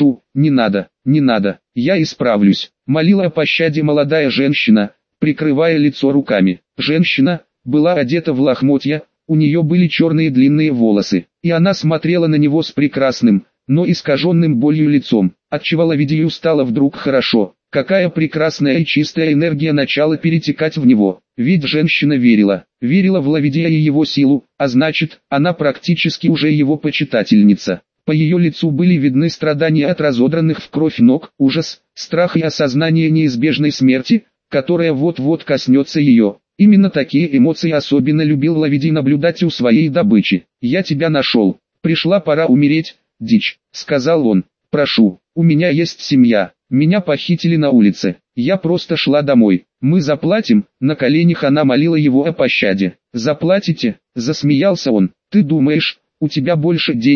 не надо, я исправлюсь. Молила о пощаде молодая женщина, прикрывая лицо руками. Женщина была одета в лохмотья, у нее были черные длинные волосы, и она смотрела на него с прекрасным, но искаженным болью лицом, отчего Лавидию стало вдруг хорошо. Какая прекрасная и чистая энергия начала перетекать в него, ведь женщина верила в Лавидия и его силу, а значит, она практически уже его почитательница. По ее лицу были видны страдания от разодранных в кровь ног, ужас, страх и осознание неизбежной смерти, которая вот-вот коснется ее. Именно такие эмоции особенно любил Лавидий наблюдать у своей добычи. «Я тебя нашел. Пришла пора умереть, дичь», — сказал он. «Прошу, у меня есть семья. Меня похитили на улице. Я просто шла домой. Мы заплатим». На коленях она молила его о пощаде. «Заплатите?» — засмеялся он. «Ты думаешь, у тебя больше денег,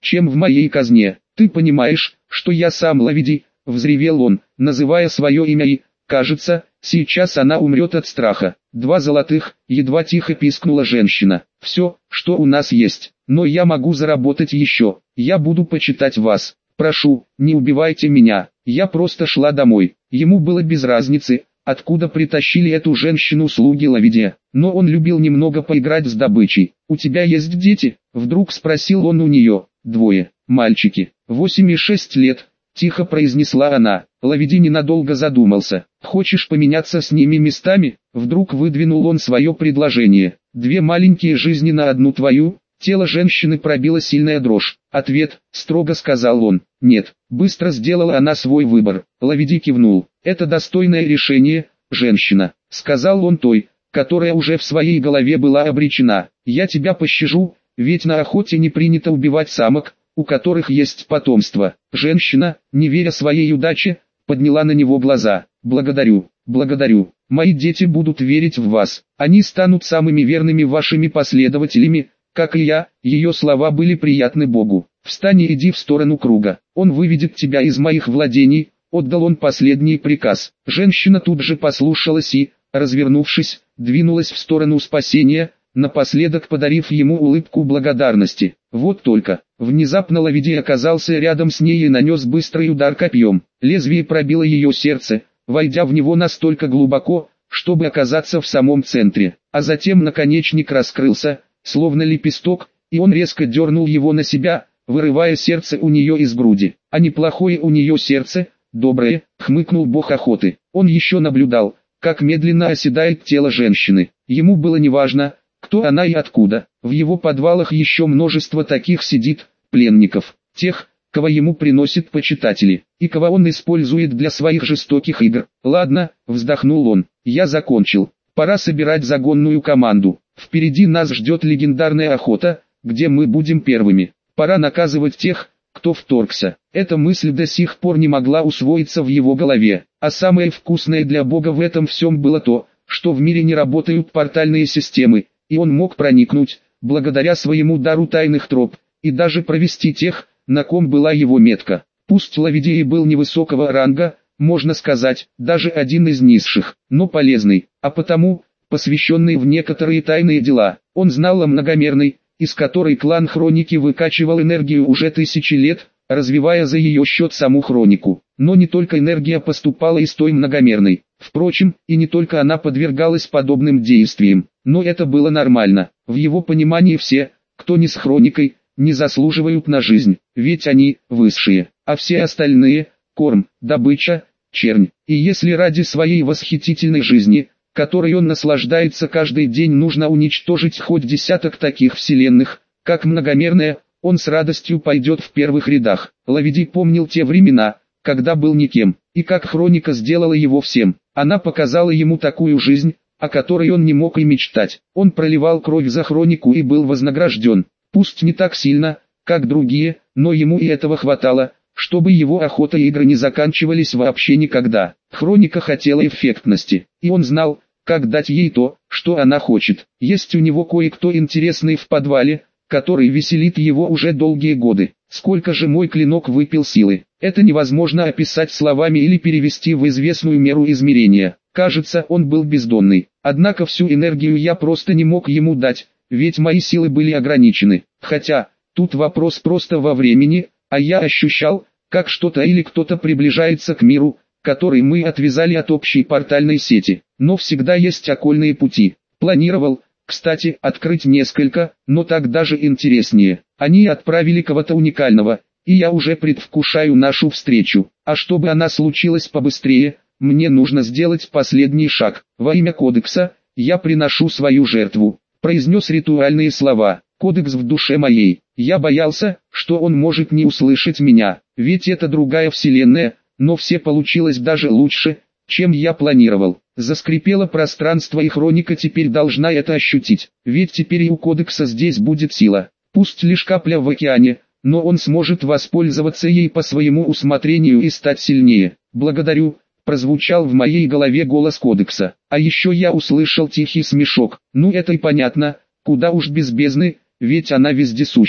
чем в моей казне. Ты понимаешь, что я сам Лавиди, взревел он, называя свое имя и, кажется, сейчас она умрет от страха. 2 золотых, едва тихо пискнула женщина. Все, что у нас есть, но я могу заработать еще. Я буду почитать вас. Прошу, не убивайте меня. Я просто шла домой. Ему было без разницы, откуда притащили эту женщину слуги Лавидия, но он любил немного поиграть с добычей. «У тебя есть дети?» – вдруг спросил он у нее. 2 мальчики, 8 и 6 лет, тихо произнесла она. Лавиди ненадолго задумался. «Хочешь поменяться с ними местами?» Вдруг выдвинул он свое предложение. 2 маленькие жизни на одну твою? Тело женщины пробило сильная дрожь. «Ответ», строго сказал он. «Нет». Быстро сделала она свой выбор. Лавиди кивнул. «Это достойное решение, женщина», сказал он той, которая уже в своей голове была обречена. «Я тебя пощажу, ведь на охоте не принято убивать самок, у которых есть потомство». Женщина, не веря своей удаче, подняла на него глаза. «Благодарю, благодарю. Мои дети будут верить в вас. Они станут самыми верными вашими последователями, как и я». Ее слова были приятны Богу. «Встань и иди в сторону круга. Он выведет тебя из моих владений», отдал он последний приказ. Женщина тут же послушалась и, развернувшись, двинулась в сторону спасения, напоследок подарив ему улыбку благодарности. Вот только, внезапно Лавиди оказался рядом с ней и нанес быстрый удар копьем. Лезвие пробило ее сердце, войдя в него настолько глубоко, чтобы оказаться в самом центре, а затем наконечник раскрылся, словно лепесток, и он резко дернул его на себя, вырывая сердце у нее из груди. «А неплохое у нее сердце, доброе», хмыкнул бог охоты. Он еще наблюдал, как медленно оседает тело женщины. Ему было неважно, кто она и откуда. В его подвалах еще множество таких сидит, пленников, тех, кого ему приносят почитатели, и кого он использует для своих жестоких игр. «Ладно», вздохнул он, — «я закончил. Пора собирать загонную команду. Впереди нас ждет легендарная охота, где мы будем первыми. Пора наказывать тех, кто вторгся». Эта мысль до сих пор не могла усвоиться в его голове, а самое вкусное для Бога в этом всем было то, что в мире не работают портальные системы, и он мог проникнуть, благодаря своему дару тайных троп, и даже провести тех, на ком была его метка. Пусть Лавиди и был невысокого ранга, можно сказать, даже один из низших, но полезный, а потому, посвященный в некоторые тайные дела. Он знал о многомерной, из которой клан Хроники выкачивал энергию уже тысячи лет, развивая за ее счет саму Хронику. Но не только энергия поступала из той многомерной. Впрочем, и не только она подвергалась подобным действиям, но это было нормально. В его понимании все, кто не с Хроникой, не заслуживают на жизнь, ведь они – высшие, а все остальные – корм, добыча, чернь. И если ради своей восхитительной жизни, которой он наслаждается каждый день, нужно уничтожить хоть десяток таких вселенных, как многомерная, он с радостью пойдет в первых рядах. Лавиди помнил те времена, когда был никем, и как Хроника сделала его всем. Она показала ему такую жизнь, о которой он не мог и мечтать. Он проливал кровь за Хронику и был вознагражден. Пусть не так сильно, как другие, но ему и этого хватало, чтобы его охота и игры не заканчивались вообще никогда. Хроника хотела эффектности, и он знал, как дать ей то, что она хочет. Есть у него кое-кто интересный в подвале, который веселит его уже долгие годы. Сколько же мой клинок выпил силы. Это невозможно описать словами или перевести в известную меру измерения. Кажется, он был бездонный. Однако всю энергию я просто не мог ему дать, ведь мои силы были ограничены. Хотя, тут вопрос просто во времени, а я ощущал, как что-то или кто-то приближается к миру, который мы отвязали от общей портальной сети. Но всегда есть окольные пути. Планировал, кстати, открыть несколько, но так даже интереснее. Они отправили кого-то уникального, и я уже предвкушаю нашу встречу. А чтобы она случилась побыстрее, мне нужно сделать последний шаг. Во имя Кодекса, я приношу свою жертву. Произнес ритуальные слова. Кодекс в душе моей. Я боялся, что он может не услышать меня, ведь это другая вселенная, но все получилось даже лучше, чем я планировал. Заскрипело пространство, и Хроника теперь должна это ощутить, ведь теперь и у Кодекса здесь будет сила. Пусть лишь капля в океане, но он сможет воспользоваться ей по своему усмотрению и стать сильнее. «Благодарю», прозвучал в моей голове голос Кодекса. А еще я услышал тихий смешок. Ну это и понятно, куда уж без бездны, ведь она вездесуща.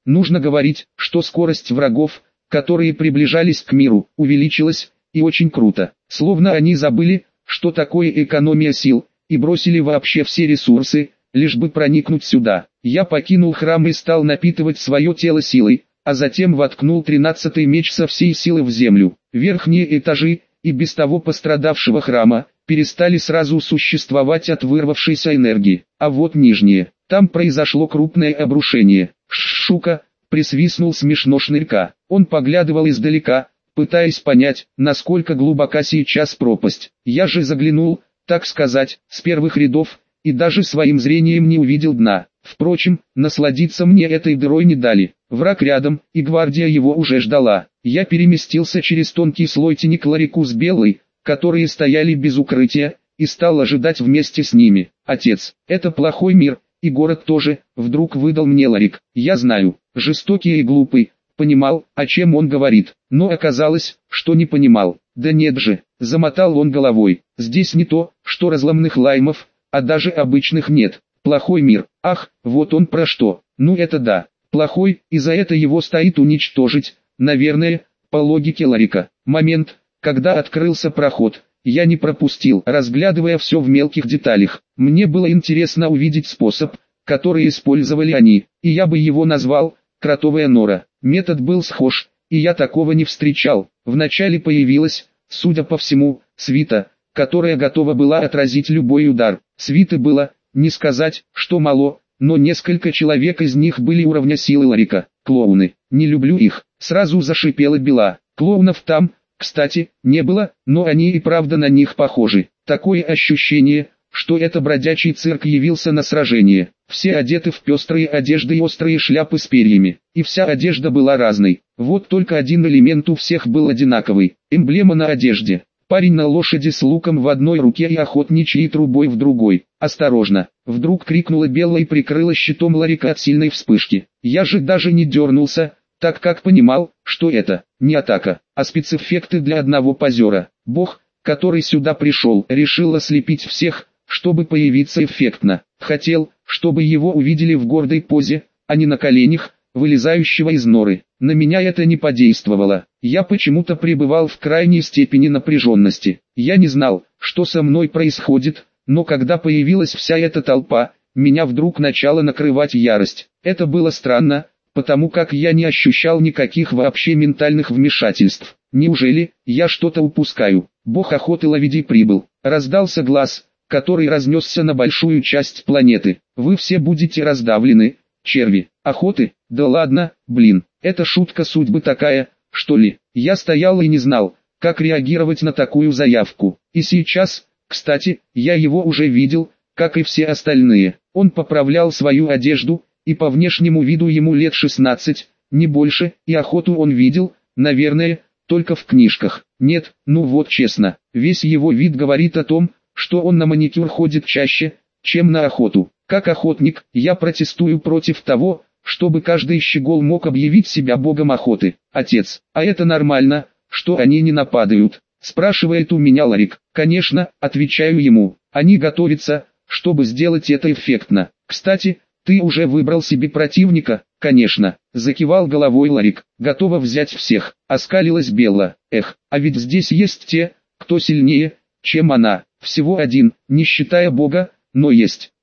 Нужно говорить, что скорость врагов, которые приближались к миру, увеличилась, и очень круто. Словно они забыли, что такое экономия сил, и бросили вообще все ресурсы, лишь бы проникнуть сюда. Я покинул храм и стал напитывать свое тело силой, а затем воткнул 13-й меч со всей силы в землю. Верхние этажи, и без того пострадавшего храма, перестали сразу существовать от вырвавшейся энергии. А вот нижние, там произошло крупное обрушение. Шука, присвистнул смешно Шнырька. Он поглядывал издалека, пытаясь понять, насколько глубока сейчас пропасть. Я же заглянул, так сказать, с первых рядов, и даже своим зрением не увидел дна. Впрочем, насладиться мне этой дырой не дали. Враг рядом, и гвардия его уже ждала. Я переместился через тонкий слой тени к Ларику с Белой, которые стояли без укрытия, и стал ожидать вместе с ними. «Отец, это плохой мир, и город тоже», вдруг выдал мне Ларик. Я знаю, жестокий и глупый, понимал, о чем он говорит, но оказалось, что не понимал. Да нет же, замотал он головой, здесь не то, что разломных лаймов, а даже обычных нет. Плохой мир, ах, вот он про что. Ну это да, плохой, и за это его стоит уничтожить, наверное, по логике Ларика. Момент, когда открылся проход, я не пропустил, разглядывая все в мелких деталях. Мне было интересно увидеть способ, который использовали они, и я бы его назвал «кротовая нора». Метод был схож, и я такого не встречал. Вначале появилась, судя по всему, свита, которая готова была отразить любой удар. Свиты было, не сказать, что мало, но несколько человек из них были уровня силы Ларика. Клоуны, не люблю их, сразу зашипела Бела. Клоунов там, кстати, не было, но они и правда на них похожи. Такое ощущение, что это бродячий цирк явился на сражение. Все одеты в пестрые одежды и острые шляпы с перьями, и вся одежда была разной. Вот только один элемент у всех был одинаковый, эмблема на одежде. Парень на лошади с луком в одной руке и охотничьей трубой в другой. «Осторожно!» — вдруг крикнула Белла и прикрыла щитом Ларика от сильной вспышки. Я же даже не дернулся, так как понимал, что это не атака, а спецэффекты для одного позера. Бог, который сюда пришел, решил ослепить всех, чтобы появиться эффектно. Хотел, чтобы его увидели в гордой позе, а не на коленях, вылезающего из норы. На меня это не подействовало. Я почему-то пребывал в крайней степени напряженности. Я не знал, что со мной происходит, но когда появилась вся эта толпа, меня вдруг начала накрывать ярость. Это было странно, потому как я не ощущал никаких вообще ментальных вмешательств. Неужели я что-то упускаю? Бог охоты Лавиди прибыл. Раздался глаз, который разнесся на большую часть планеты. Вы все будете раздавлены, черви. Охоты? Да ладно, блин, это шутка судьбы такая, что ли? Я стоял и не знал, как реагировать на такую заявку. И сейчас, кстати, я его уже видел, как и все остальные. Он поправлял свою одежду, и по внешнему виду ему лет 16, не больше, и охоту он видел, наверное, только в книжках. Нет, ну вот честно, весь его вид говорит о том, что он на маникюр ходит чаще, чем на охоту. Как охотник, я протестую против того, чтобы каждый щегол мог объявить себя богом охоты. Отец, а это нормально, что они не нападают? Спрашивает у меня Ларик. Конечно, отвечаю ему, они готовятся, чтобы сделать это эффектно. Кстати, ты уже выбрал себе противника? Конечно, закивал головой Ларик. Готова взять всех, оскалилась Белла. Эх, а ведь здесь есть те, кто сильнее, чем она. Всего один, не считая бога, но есть.